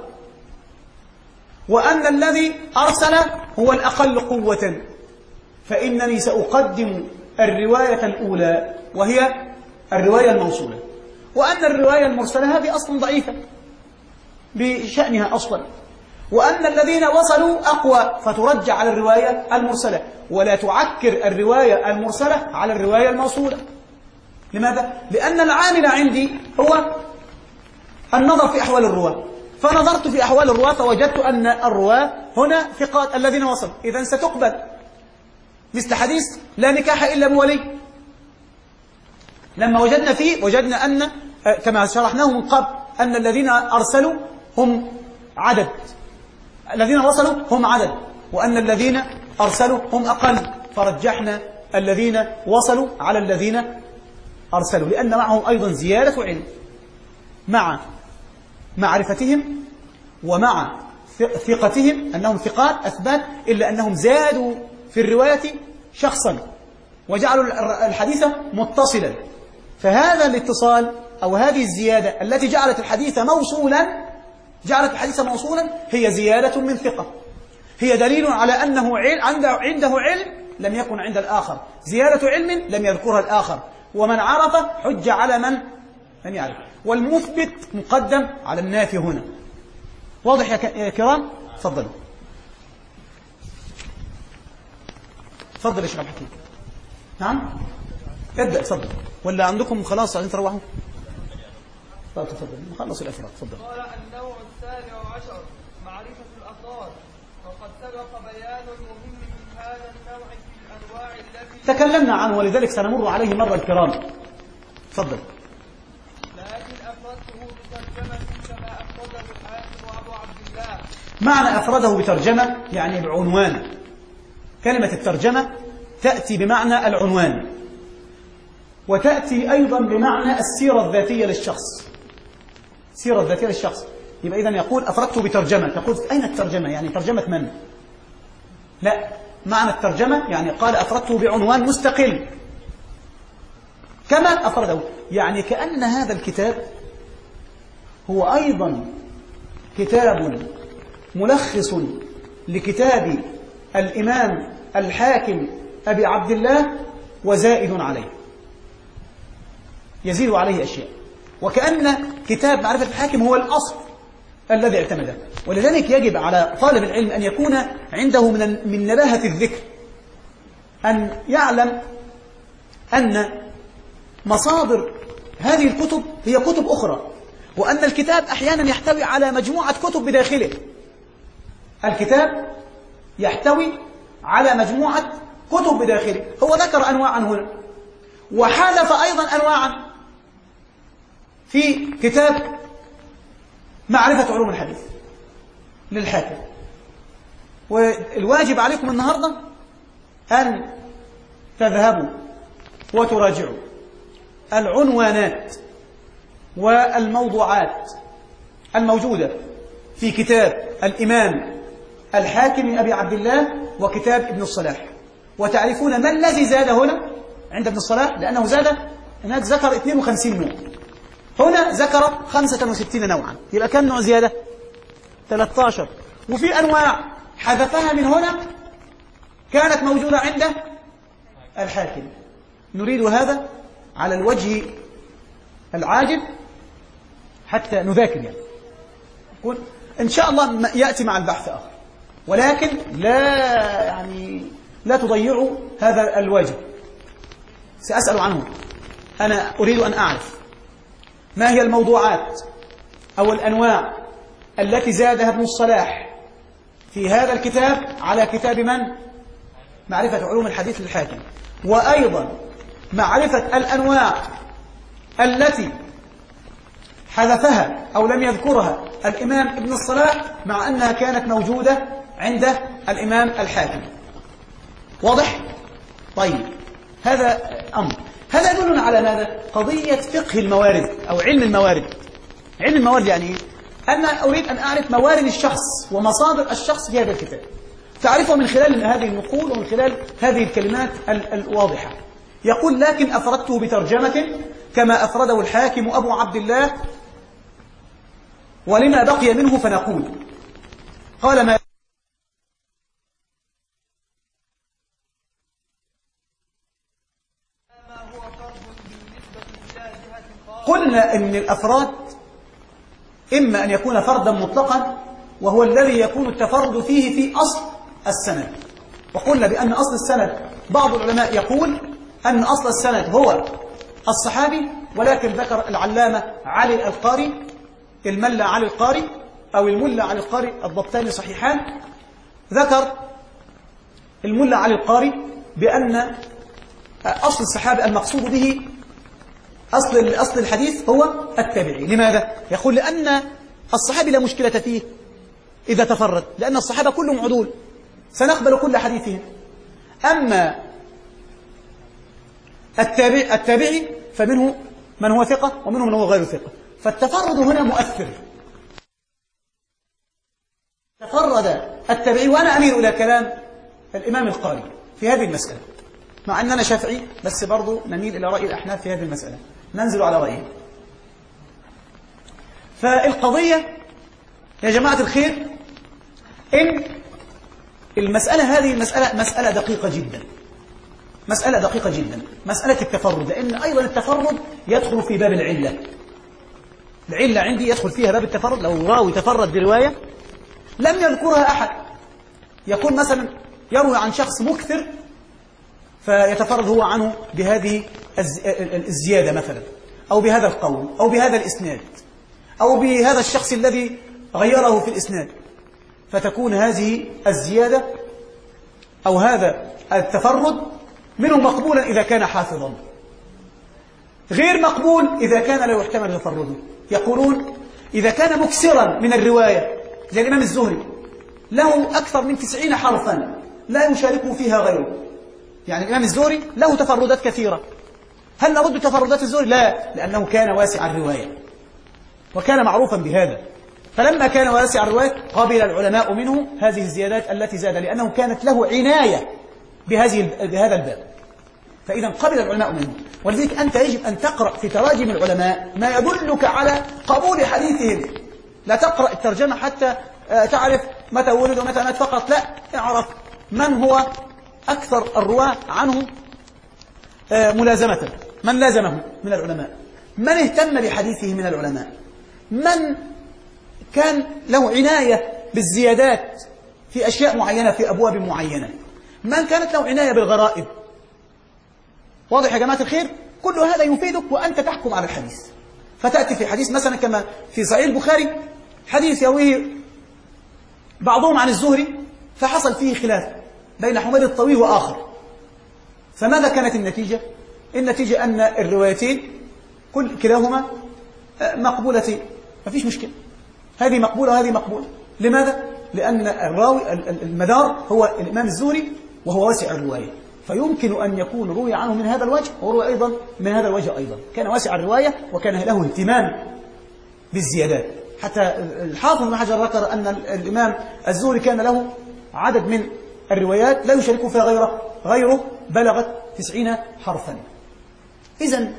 وأن الذي أرسل هو الأقل قوة، فإنني سأقدم الرواية الأولى وهي الرواية الموصولة، وأن الرواية المرسلة هذه أصلا ضعيفة بشأنها أصلا، وأن الذين وصلوا أقوى فترجع على الرواية المرسلة، ولا تعكر الرواية المرسلة على الرواية الموصولة. لماذا؟ لأن العامل عندي هو النظر في أحوال الرواة، فنظرت في أحوال الرواة فوجدت أن الرواة هنا ثقات الذين وصلوا، إذن ستقبل، مثل حديث لا نكاح إلا بولي، لما وجدنا فيه وجدنا أن كما شرحناه من قبل أن الذين أرسلوا هم عدد، الذين وصلوا هم عدد، وأن الذين أرسلوا هم أقل، فرجحنا الذين وصلوا على الذين أرسلوا، لأن معهم أيضا زيادة علم مع معرفتهم ومع ثقتهم أنهم ثقات أثبات، إلا أنهم زادوا في الرواية شخصا وجعلوا الحديث متصلا. فهذا الاتصال أو هذه الزيادة التي جعلت الحديث موصولا جعلت الحديث موصولا هي زيادة من ثقة، هي دليل على أنه عنده عنده علم لم يكن عند الآخر، زيادة علم لم يذكرها الآخر، ومن عرف حج على من لم يعرف، والمثبت مقدم على النافي هنا. واضح يا كرام؟ تفضلوا. تفضل يا شيخ الحكيم. نعم ابدأ تفضل، ولا عندكم خلاص عايزين تروحوا؟ طيب تفضل نخلص الأفراد. تفضل. قال النوع السابع عشر معرفة الأفراد، وقد سبق بيان المهم من هذا النوع في الأنواع التي تكلمنا عنه، ولذلك سنمر عليه مرة الكرام. تفضل. لكن أفردته بترجمة كما أفرده الحاكم وأبو عبد الله. معنى أفرده بترجمة يعني بعنوان. كلمة الترجمة تأتي بمعنى العنوان، وتأتي أيضا بمعنى السيرة الذاتية للشخص. السيرة الذاتية للشخص يبقى إذن يقول أفردته بترجمة، تقول أين الترجمة؟ يعني ترجمة من؟ لا، معنى الترجمة يعني قال أفردته بعنوان مستقل كما أفرده، يعني كأن هذا الكتاب هو أيضا كتاب ملخص لكتاب الإمام الحاكم أبي عبد الله وزائد عليه، يزيد عليه أشياء، وكأن كتاب معرفة الحاكم هو الأصل الذي اعتمده. ولذلك يجب على طالب العلم أن يكون عنده من من نباهة الذكر أن يعلم أن مصادر هذه الكتب هي كتب أخرى، وأن الكتاب أحيانا يحتوي على مجموعة كتب بداخله. الكتاب يحتوي على مجموعة كتب بداخله، هو ذكر أنواعا هنا وحذف أيضا أنواعا في كتاب معرفة علوم الحديث للحاكم. والواجب عليكم النهاردة أن تذهبوا وتراجعوا العنوانات والموضوعات الموجودة في كتاب الإمام الحاكم أبي عبد الله وكتاب ابن الصلاح، وتعرفون ما الذي زاد هنا عند ابن الصلاح، لأنه زاد هناك ذكر اثنين وخمسين نوع، هنا ذكر خمسة وستين نوعا، يبقى كم نوع زيادة؟ ثلاثة عشر. وفي أنواع حذفها من هنا كانت موجودة عند الحاكم. نريد هذا على الوجه العاجل حتى نذاكر، يعني يكون إن شاء الله يأتي مع البحث آخر، ولكن لا يعني لا تضيعوا هذا الواجب. سأسأل عنه، أنا أريد أن أعرف ما هي الموضوعات أو الأنواع التي زادها ابن الصلاح في هذا الكتاب على كتاب من؟ معرفة علوم الحديث للحاكم، وأيضا معرفة الأنواع التي حذفها أو لم يذكرها الإمام ابن الصلاح مع أنها كانت موجودة عند الإمام الحاكم. واضح؟ طيب، هذا أمر. هذا يدلنا على ماذا؟ قضية فقه الموارد أو علم الموارد. علم الموارد يعني إيه؟ أنا أريد أن أعرف موارد الشخص ومصادر الشخص في هذا الكتاب، تعرفه من خلال هذه النقول ومن خلال هذه الكلمات الواضحة. يقول لكن أفردته بترجمة كما أفرده الحاكم أبو عبد الله، ولما بقي منه فنقول. قال ما قلنا إن الأفراد إما أن يكون فردا مطلقا، وهو الذي يكون التفرد فيه في أصل السند. وقلنا بأن أصل السند بعض العلماء يقول أن أصل السند هو الصحابي، ولكن ذكر العلامة علي القاري، الملا علي القاري أو الملا علي القاري، الضبطان صحيحان، ذكر الملا علي القاري بأن أصل الصحابي المقصود به أصل أصل الحديث هو التابعي. لماذا؟ يقول لأن الصحابي لا مشكلة فيه إذا تفرد، لأن الصحابة كلهم عدول سنقبل كل حديثهم. أما التابع التابعي فمنه من هو ثقة ومنه من هو غير ثقة. فالتفرد هنا مؤثر. تفرد التابعي، وأنا أميل إلى كلام الإمام القاري في هذه المسألة، مع أننا شافعي بس برضو نميل إلى رأي الأحناف في هذه المسألة، ننزل على رأيه. فالقضية يا جماعة الخير إن المسألة هذه مسألة مسألة دقيقة جدا، مسألة دقيقة جدا، مسألة التفرد، لأن أيضا التفرد يدخل في باب العلة. العلة عندي يدخل فيها باب التفرد. لو راوي تفرد برواية لم يذكرها أحد، يكون مثلا يروي عن شخص مكثر فيتفرد هو عنه بهذه الزيادة مثلا، أو بهذا القول، أو بهذا الإسناد، أو بهذا الشخص الذي غيره في الإسناد، فتكون هذه الزيادة أو هذا التفرد منه مقبولا إذا كان حافظا، غير مقبول إذا كان لا يحتمل تفرده. يقولون إذا كان مكسرا من الرواية زي الإمام الزهري له أكثر من تسعين حرفا لا يشاركه فيها غيره، يعني الإمام الزهري له تفردات كثيرة، هل نرد تفردات الزهري؟ لا، لأنه كان واسع الرواية وكان معروفا بهذا، فلما كان واسع الرواية قبل العلماء منه هذه الزيادات التي زاد، لأنه كانت له عناية بهذه بهذا الباب، فإذا قبل العلماء منه. ولذلك أنت يجب أن تقرأ في تراجم العلماء ما يدلك على قبول حديثهم، لا تقرأ الترجمة حتى تعرف متى ولد ومتى مات فقط، لا، اعرف من هو أكثر الرواة عنه ملازمة، من لازمه من العلماء، من اهتم بحديثه من العلماء، من كان له عناية بالزيادات في أشياء معينة في أبواب معينة، من كانت له عناية بالغرائب. واضح يا جماعة الخير؟ كل هذا يفيدك وأنت تحكم على الحديث. فتأتي في حديث مثلا كما في صحيح البخاري حديث يرويه بعضهم عن الزهري فحصل فيه خلاف بين حميد الطويل وآخر، فماذا كانت النتيجة؟ النتيجة أن الروايتين كل كلاهما مقبولتين، ما فيش مشكلة، هذه مقبولة وهذه مقبولة. لماذا؟ لأن الراوي المدار هو الإمام الزهري وهو واسع الرواية، فيمكن أن يكون روي عنه من هذا الوجه وروي أيضا من هذا الوجه أيضا، كان واسع الرواية وكان له اهتمام بالزيادات. حتى الحافظ ابن حجر ذكر أن الإمام الزهري كان له عدد من الروايات لا يشاركه فيها غيره غيره بلغت تسعين حرفا. إذن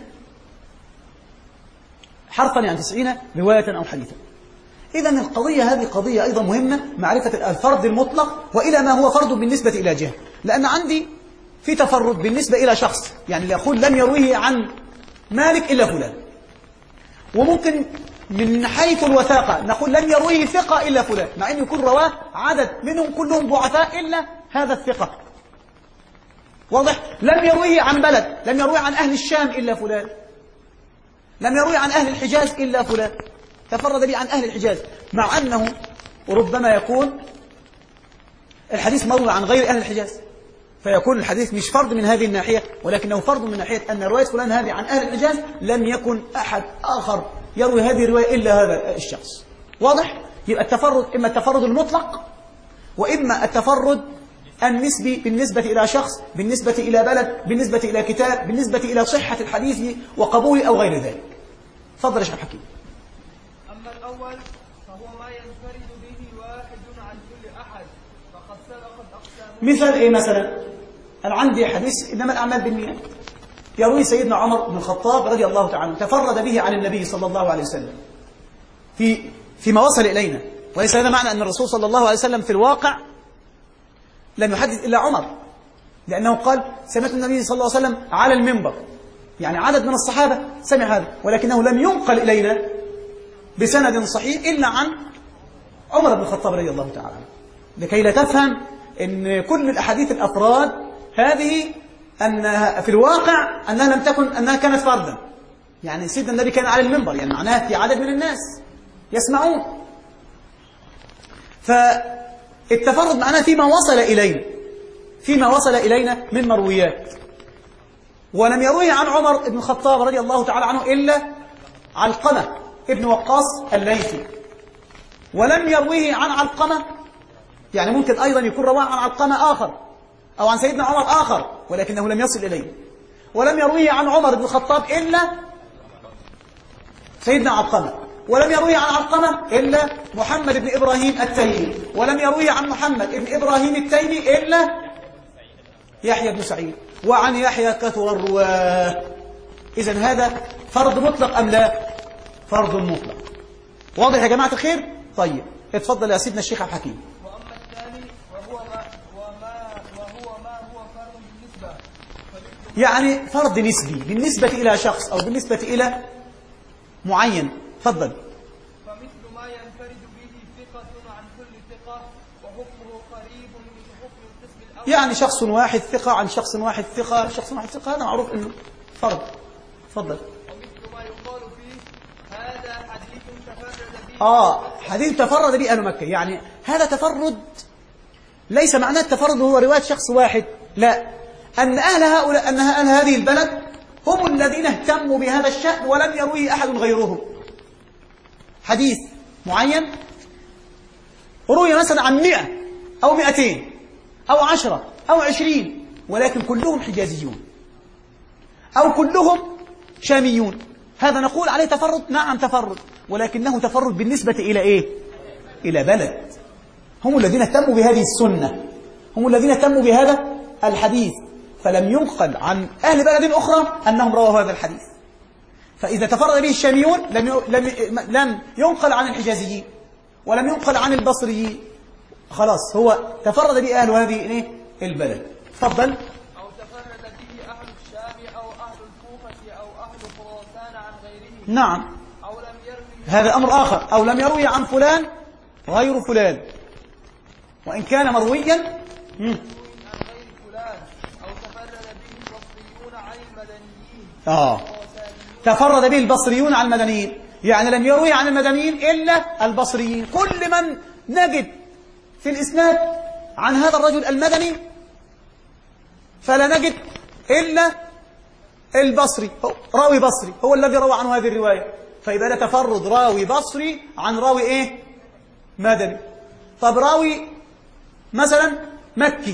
حرفا يعني تسعين رواية أو حديثا. إذن القضية هذه قضية أيضا مهمة، معرفة الفرد المطلق وإلى ما هو فرد بالنسبة إلى جهة، لأن عندي في تفرد بالنسبة إلى شخص، يعني يقول لم يرويه عن مالك إلا فلان، وممكن من حيث الوثاقة نقول لم يرويه ثقة إلا فلان، مع أن يكون رواه عدد منهم كلهم ضعفاء إلا هذا الثقة. واضح؟ لم يرويه عن بلد، لم يرويه عن أهل الشام إلا فلان، لم يرويه عن أهل الحجاز إلا فلان، تفرد لي عن أهل الحجاز، مع أنه ربما يكون الحديث مروي عن غير أهل الحجاز، فيكون الحديث مش فرد من هذه الناحية، ولكنه فرد من ناحية أن رواية فلان هذه عن أهل الحجاز لم يكن أحد آخر يروي هذه الرواية إلا هذا الشخص. واضح؟ يبقى التفرد إما التفرد المطلق وإما التفرد النسبي بالنسبة إلى شخص، بالنسبة إلى بلد، بالنسبة إلى كتاب، بالنسبة إلى صحة الحديث وقبوله أو غير ذلك. تفضل يا شيخ حكيم. أما الأول فهو ما ينفرد به واحد عن كل أحد، فقد سبقت أقسامه. مثال إيه مثلا؟ أنا عندي حديث إنما الأعمال بالنيات، يروي سيدنا عمر بن الخطاب رضي الله تعالى عنه، تفرد به عن النبي صلى الله عليه وسلم في فيما وصل إلينا، وليس هذا معنى أن الرسول صلى الله عليه وسلم في الواقع لم يحدث إلا عمر، لأنه قال سمعت النبي صلى الله عليه وسلم على المنبر، يعني عدد من الصحابة سمع هذا، ولكنه لم ينقل إلينا بسند صحيح إلا عن عمر بن الخطاب رضي الله تعالى عنه، لكي لا تفهم أن كل الأحاديث الأفراد هذه أنها في الواقع أنها لم تكن أنها كانت فردا، يعني سيدنا النبي كان على المنبر، يعني معناها في عدد من الناس يسمعون، فالتفرد معناه فيما وصل إلينا فيما وصل إلينا من مرويات. ولم يرويه عن عمر بن الخطاب رضي الله تعالى عنه إلا علقمة ابن وقاص الليثي، ولم يرويه عن علقمة، يعني ممكن أيضا يكون رواه عن علقمة آخر أو عن سيدنا عمر آخر ولكنه لم يصل إليه، ولم يرويه عن عمر بن الخطاب إلا سيدنا علقمة، ولم يرويه عن علقمة إلا محمد بن إبراهيم التيمي، ولم يرويه عن محمد بن إبراهيم التيمي إلا يحيى بن سعيد، وعن يحيى كثر الرواه. إذن هذا فرض مطلق أم لا؟ فرض مطلق. واضح يا جماعة الخير؟ طيب اتفضل يا سيدنا الشيخ عبد الحكيم. وأما الثاني وهو ما وما وهو ما هو فرض بالنسبة، يعني فرض نسبي بالنسبة إلى شخص أو بالنسبة إلى معين. تفضل. فمثل ما ينفرد به ثقة عن كل ثقة وحكمه قريب من حكم القسم الأول. يعني شخص واحد ثقة عن شخص واحد ثقة شخص واحد ثقة، هذا معروف إنه فرض. تفضل. ومثل ما يقال فيه هذا حديث تفرد به آه حديث تفرد به أهل مكة، يعني هذا تفرد ليس معناه التفرد هو رواية شخص واحد، لا، أن أهل هؤلاء أن أهل هذه البلد هم الذين اهتموا بهذا الشأن ولم يرويه أحد غيرهم. حديث معين روي مثلا عن مئة أو مئتين أو عشرة أو عشرين، ولكن كلهم حجازيون أو كلهم شاميون، هذا نقول عليه تفرد؟ نعم تفرد، ولكنه تفرد بالنسبة إلى إيه؟ إلى بلد. هم الذين اهتموا بهذه السنة، هم الذين اهتموا بهذا الحديث، فلم ينقل عن أهل بلد أخرى أنهم رووا هذا الحديث. فإذا تفرد به الشاميون لم لم لم ينقل عن الحجازيين ولم ينقل عن البصريين، خلاص هو تفرد به أهل هذه البلد. تفضل. أو تفرد به أهل الشام أو أهل الكوفة أو أهل خراسان عن غيرهم. نعم، أو لم يروي هذا أمر آخر. أو لم يروي عن فلان غير فلان، وإن كان مرويا عن غير فلان. أو تفرد به البصريون عن المدنيين. آه تفرد به البصريون عن المدنيين، يعني لم يروي عن المدنيين إلا البصريين. كل من نجد في الإسناد عن هذا الرجل المدني فلا نجد إلا البصري، راوي بصري هو الذي روى عنه هذه الرواية، فيبقى لا تفرد راوي بصري عن راوي إيه؟ مدني. طب راوي مثلا مكي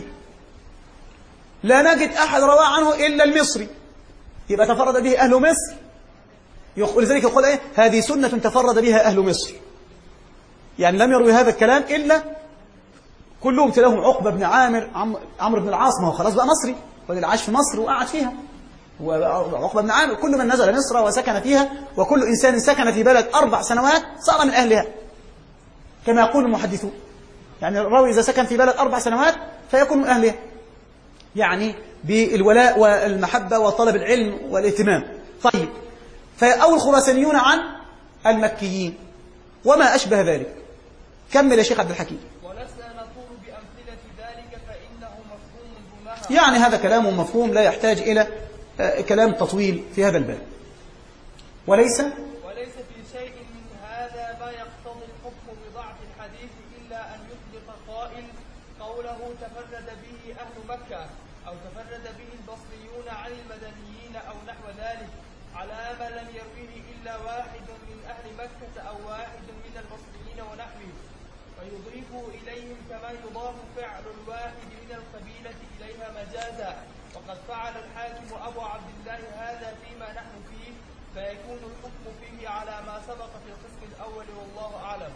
لا نجد أحد روى عنه إلا المصري، يبقى تفرد به أهل مصر. ولذلك يقول إيه؟ هذه سنة تفرد بها أهل مصر، يعني لم يروي هذا الكلام إلا كلهم تلاهم. عقبة بن عامر، عمرو بن العاص، ما هو خلاص بقى مصري، واللي عاش في مصر وقعد فيها، وعقبة بن عامر كل من نزل مصر وسكن فيها، وكل إنسان سكن في بلد أربع سنوات صار من أهلها كما يقول المحدثون. يعني الراوي إذا سكن في بلد أربع سنوات فيكون من أهلها، يعني بالولاء والمحبة وطلب العلم والاهتمام. طيب، أو الخراسانيون عن المكيين وما أشبه ذلك. كمل يا شيخ عبد الحكيم. ولسنا نطول بأمثلة ذلك فإنه مفهوم دونها. يعني هذا كلام مفهوم لا يحتاج إلى كلام تطويل في هذا الباب. وليس وليس في شيء من هذا ما يقتضي الحكم بضعف الحديث إلا أن يطلق قائل قوله تفرد به أهل مكة أو تفرد به البصريون عن المدنيين أو نحو ذلك، على ما لم يرويه إلا واحد من أهل مكة أو واحد من البصريين ونحوه، ويضيف إليهم كما يضاف فعل الواحد من القبيلة إليها مجازا. وقد فعل الحاكم أبو عبد الله هذا فيما نحن فيه، فيكون الحكم فيه على ما سبق في القسم الأول، والله أعلم.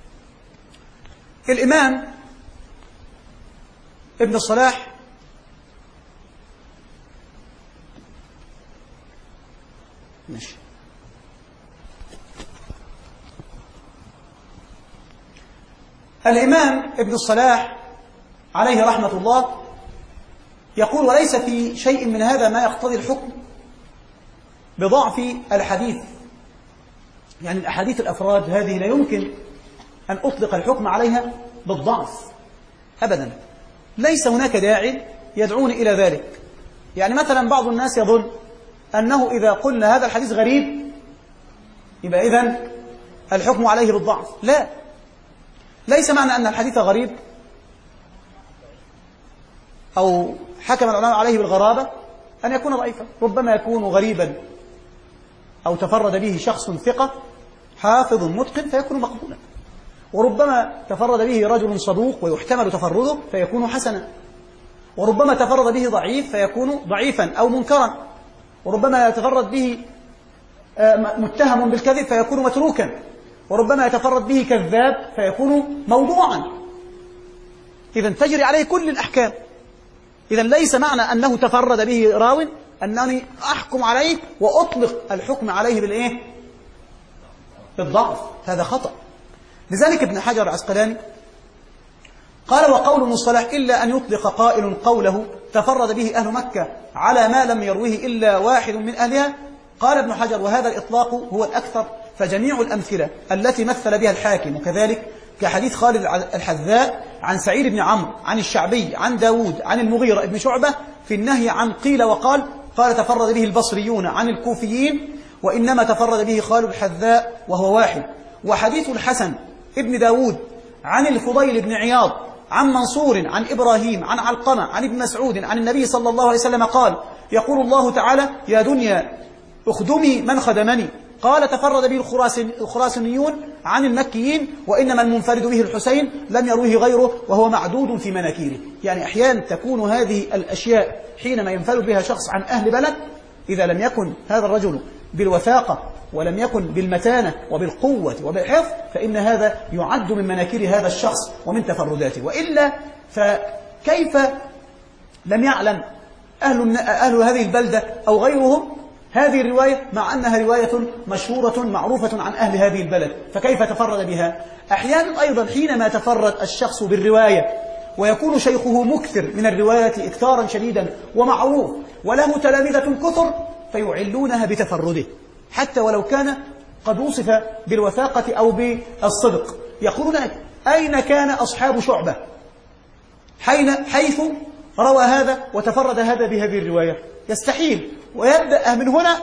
الإمام ابن الصلاح ماشي الإمام ابن الصلاح عليه رحمة الله يقول وليس في شيء من هذا ما يقتضي الحكم بضعف الحديث. يعني الأحاديث الأفراد هذه لا يمكن أن أطلق الحكم عليها بالضعف أبدا، ليس هناك داعي يدعون إلى ذلك. يعني مثلا بعض الناس يظن أنه إذا قلنا هذا الحديث غريب يبقى إذن الحكم عليه بالضعف. لا، ليس معنى أن الحديث غريب أو حكم العلماء عليه بالغرابة أن يكون ضعيفا. ربما يكون غريبا أو تفرد به شخص ثقة حافظ متقن فيكون مقبولا، وربما تفرد به رجل صدوق ويحتمل تفرده فيكون حسنا، وربما تفرد به ضعيف فيكون ضعيفا أو منكرا. وربما يتفرد به متهم بالكذب فيكون متروكا، وربما يتفرد به كذاب فيكون موضوعا. إذا تجري عليه كل الأحكام. إذا ليس معنى أنه تفرد به راو أنني أحكم عليه وأطلق الحكم عليه بالإيه؟ بالضعف، هذا خطأ. لذلك ابن حجر العسقلاني قال: وقول المصطلح إلا أن يطلق قائل قوله تفرد به أهل مكة على ما لم يروه إلا واحد من أهلها. قال ابن حجر: وهذا الإطلاق هو الأكثر، فجميع الأمثلة التي مثل بها الحاكم وكذلك كحديث خالد الحذاء عن سعيد بن عمرو عن الشعبي عن داود عن المغيرة بن شعبة في النهي عن قيل وقال، قال تفرد به البصريون عن الكوفيين، وإنما تفرد به خالد الحذاء وهو واحد. وحديث الحسن ابن داود عن الفضيل بن عياض عن منصور عن إبراهيم عن علقمة عن ابن مسعود عن النبي صلى الله عليه وسلم قال: يقول الله تعالى: يا دنيا اخدمي من خدمني. قال: تفرد به الخراسانيون عن المكيين، وإنما المنفرد به الحسين لم يروه غيره وهو معدود في مناكيره. يعني أحيانا تكون هذه الأشياء حينما ينفرد بها شخص عن أهل بلد، إذا لم يكن هذا الرجل بالوثاقة ولم يكن بالمتانة وبالقوة وبالحفظ، فإن هذا يعد من مناكير هذا الشخص ومن تفرداته. وإلا فكيف لم يعلم أهل, أهل هذه البلدة أو غيرهم هذه الرواية مع أنها رواية مشهورة معروفة عن أهل هذه البلد، فكيف تفرد بها؟ أحيانا أيضا حينما تفرد الشخص بالرواية ويكون شيخه مكثر من الرواية إكثارا شديدا ومعروف وله تلامذة كثر، فيعلونها بتفرده حتى ولو كان قد وصف بالوثاقة أو بالصدق. يقولون: أين كان أصحاب شعبة حيث روى هذا وتفرد هذا بهذه الرواية؟ يستحيل. ويبدأ من هنا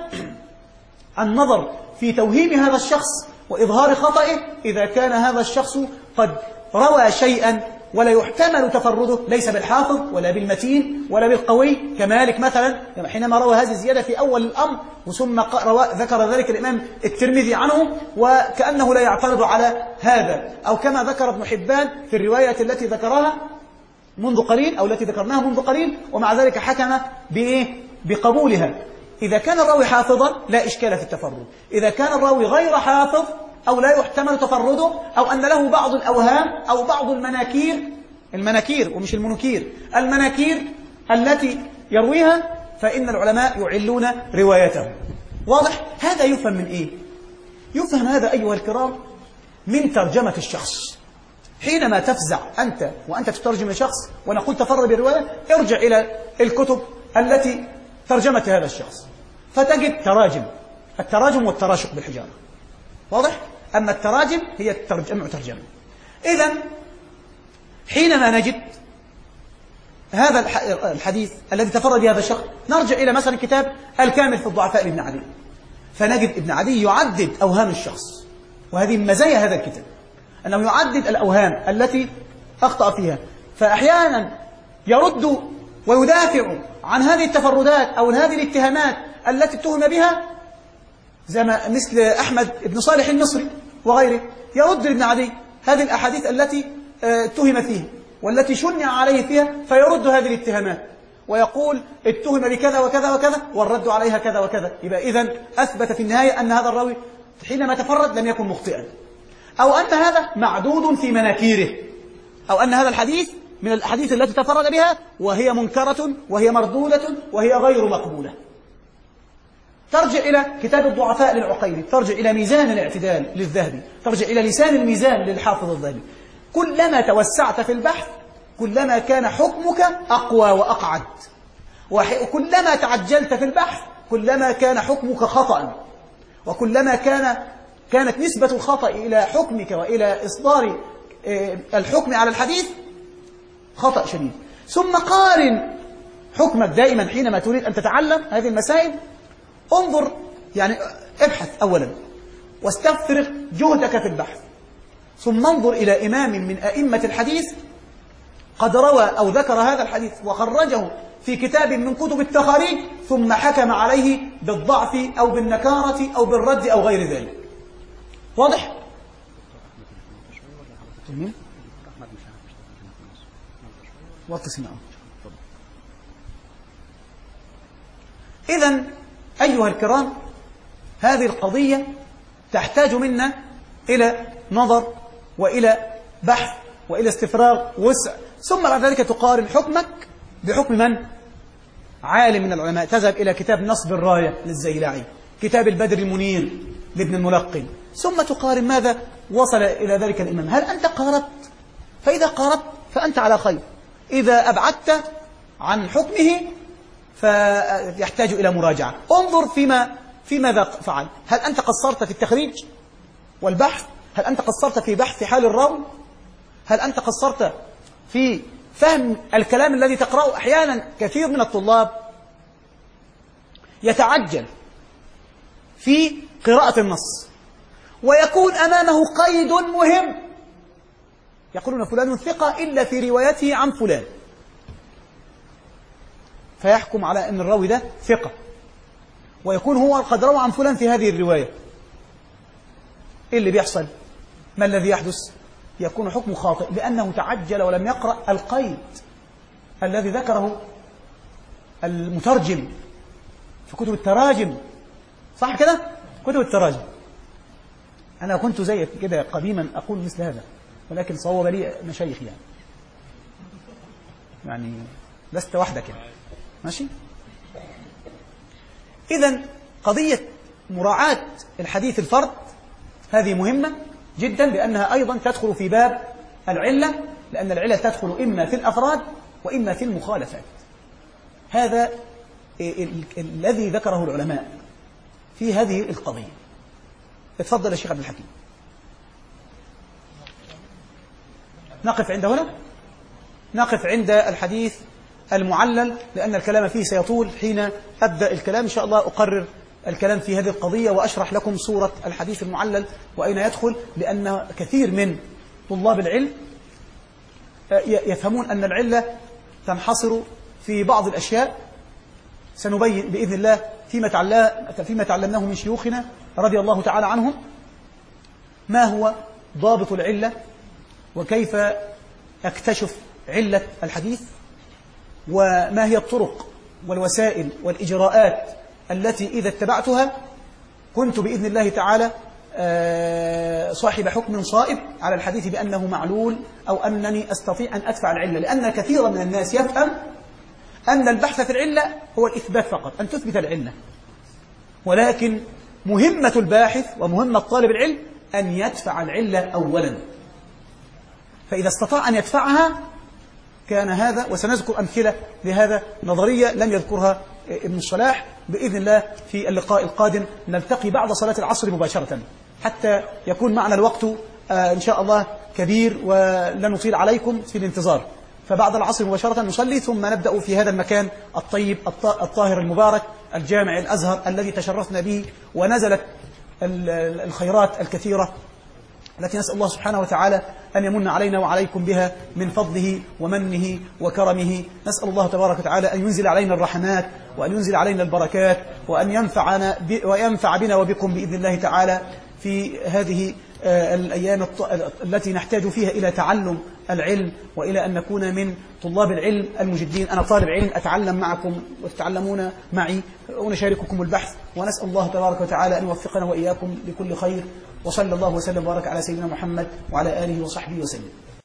النظر في توهيم هذا الشخص وإظهار خطئه إذا كان هذا الشخص قد روى شيئا ولا يحتمل تفرده، ليس بالحافظ ولا بالمتين ولا بالقوي، كمالك مثلا حينما روى هذه الزيادة في أول الأمر ثم ذكر ذلك الإمام الترمذي عنه وكأنه لا يعترض على هذا، أو كما ذكر ابن حبان في الرواية التي ذكرها منذ قليل أو التي ذكرناها منذ قليل، ومع ذلك حكم بإيه؟ بقبولها. إذا كان الراوي حافظا لا إشكال في التفرد. إذا كان الراوي غير حافظ أو لا يحتمل تفرده أو أن له بعض الأوهام أو بعض المناكير المناكير ومش المنكير المناكير التي يرويها، فإن العلماء يعلون روايته. واضح؟ هذا يفهم من إيه؟ يفهم هذا أيها الكرام من ترجمة الشخص. حينما تفزع أنت وأنت تترجم لشخص ونقول تفرد بالرواية، ارجع إلى الكتب التي ترجمت هذا الشخص فتجد تراجم، التراجم والتراشق بالحجارة. واضح؟ أما التراجم هي جمع ترجمة. إذن حينما نجد هذا الحديث الذي تفرد بهذا الشخص، نرجع إلى مثلا كتاب الكامل في الضعفاء لابن عدي، فنجد ابن عدي يعدد أوهام الشخص، وهذه مزايا هذا الكتاب أنه يعدد الأوهام التي أخطأ فيها، فأحيانا يرد ويدافع عن هذه التفردات أو هذه الاتهامات التي اتهم بها، زي ما مثل أحمد بن صالح المصري وغيره، يرد ابن عدي هذه الأحاديث التي اتهم فيها والتي شنع عليه فيها، فيرد هذه الاتهامات ويقول اتهم بكذا وكذا وكذا والرد عليها كذا وكذا. يبقى إذن أثبت في النهاية أن هذا الراوي حينما تفرد لم يكن مخطئا، أو أن هذا معدود في مناكيره، أو أن هذا الحديث من الأحاديث التي تفرد بها وهي منكرة وهي مردودة وهي غير مقبولة. ترجع إلى كتاب الضعفاء للعقيلي، ترجع إلى ميزان الاعتدال للذهبي، ترجع إلى لسان الميزان للحافظ الذهبي. كلما توسعت في البحث كلما كان حكمك أقوى وأقعد، وكلما تعجلت في البحث كلما كان حكمك خطأ، وكلما كان كانت نسبة الخطأ إلى حكمك وإلى إصدار الحكم على الحديث خطأ شديد. ثم قارن حكمك دائما حينما تريد أن تتعلم هذه المسائل، انظر يعني ابحث أولا واستغفر جهدك في البحث، ثم انظر إلى إمام من أئمة الحديث قد روى أو ذكر هذا الحديث وخرجه في كتاب من كتب التخاريج، ثم حكم عليه بالضعف أو بالنكارة أو بالرد أو غير ذلك. واضح؟ إذن أيها الكرام، هذه القضية تحتاج منا إلى نظر وإلى بحث وإلى استفراغ وسع، ثم بعد ذلك تقارن حكمك بحكم من؟ عالم من العلماء. تذهب إلى كتاب نصب الراية للزيلعي، كتاب البدر المنير لابن الملقن، ثم تقارن ماذا وصل إلى ذلك الإمام. هل أنت قاربت؟ فإذا قاربت فأنت على خير، إذا أبعدت عن حكمه فيحتاج إلى مراجعة. انظر فيما في ماذا فعل. هل أنت قصرت في التخريج والبحث؟ هل أنت قصرت في بحث حال الراوي؟ هل أنت قصرت في فهم الكلام الذي تقرأه؟ أحيانا كثير من الطلاب يتعجل في قراءة النص ويكون أمامه قيد مهم، يقولون فلان ثقة إلا في روايته عن فلان، فيحكم على أن الراوي ده ثقة، ويكون هو قد روى عن فلان في هذه الرواية. إيه اللي بيحصل؟ ما الذي يحدث؟ يكون حكم خاطئ لأنه تعجل ولم يقرأ القيد الذي ذكره المترجم في كتب التراجم. صح كده؟ كتب التراجم. أنا كنت زيك كده قديما أقول مثل هذا، ولكن صوب لي مشايخ يعني يعني لست وحدك يعني. ماشي؟ إذن قضية مراعاة الحديث الفرد هذه مهمة جدا، لأنها أيضا تدخل في باب العلة، لأن العلة تدخل إما في الأفراد وإما في المخالفات. هذا الذي ذكره العلماء في هذه القضية. اتفضل يا شيخ عبد الحكيم. نقف عند هنا، نقف عند الحديث المعلل، لأن الكلام فيه سيطول. حين أبدأ الكلام إن شاء الله أقرر الكلام في هذه القضية وأشرح لكم صورة الحديث المعلل وأين يدخل، لأن كثير من طلاب العلم يفهمون أن العلة تنحصر في بعض الأشياء. سنبين بإذن الله فيما تعلمناه من شيوخنا رضي الله تعالى عنهم ما هو ضابط العلة، وكيف أكتشف علة الحديث، وما هي الطرق والوسائل والإجراءات التي إذا اتبعتها كنت بإذن الله تعالى صاحب حكم صائب على الحديث بأنه معلول، أو أنني أستطيع أن أدفع العلة. لأن كثيرا من الناس يفهم أن البحث في العلة هو الإثبات فقط، أن تثبت العلة، ولكن مهمة الباحث ومهمة طالب العلم أن يدفع العلة أولا، فإذا استطاع أن يدفعها كان هذا. وسنذكر أمثلة لهذا نظرية لم يذكرها ابن الصلاح. بإذن الله في اللقاء القادم نلتقي بعد صلاة العصر مباشرة، حتى يكون معنا الوقت إن شاء الله كبير ولا نطيل عليكم في الانتظار. فبعد العصر مباشرة نصلي، ثم نبدأ في هذا المكان الطيب الطاهر المبارك الجامع الأزهر الذي تشرفنا به، ونزلت الخيرات الكثيرة التي نسأل الله سبحانه وتعالى أن يمن علينا وعليكم بها من فضله ومنه وكرمه. نسأل الله تبارك وتعالى أن ينزل علينا الرحمات، وأن ينزل علينا البركات، وأن ينفعنا وينفع بنا وبكم بإذن الله تعالى في هذه الأيام التي نحتاج فيها إلى تعلم العلم، وإلى أن نكون من طلاب العلم المجدين. أنا طالب علم أتعلم معكم وتتعلمون معي ونشارككم البحث، ونسأل الله تبارك وتعالى أن يوفقنا وإياكم لكل خير. وصلى الله وسلم وبارك على سيدنا محمد وعلى آله وصحبه وسلم.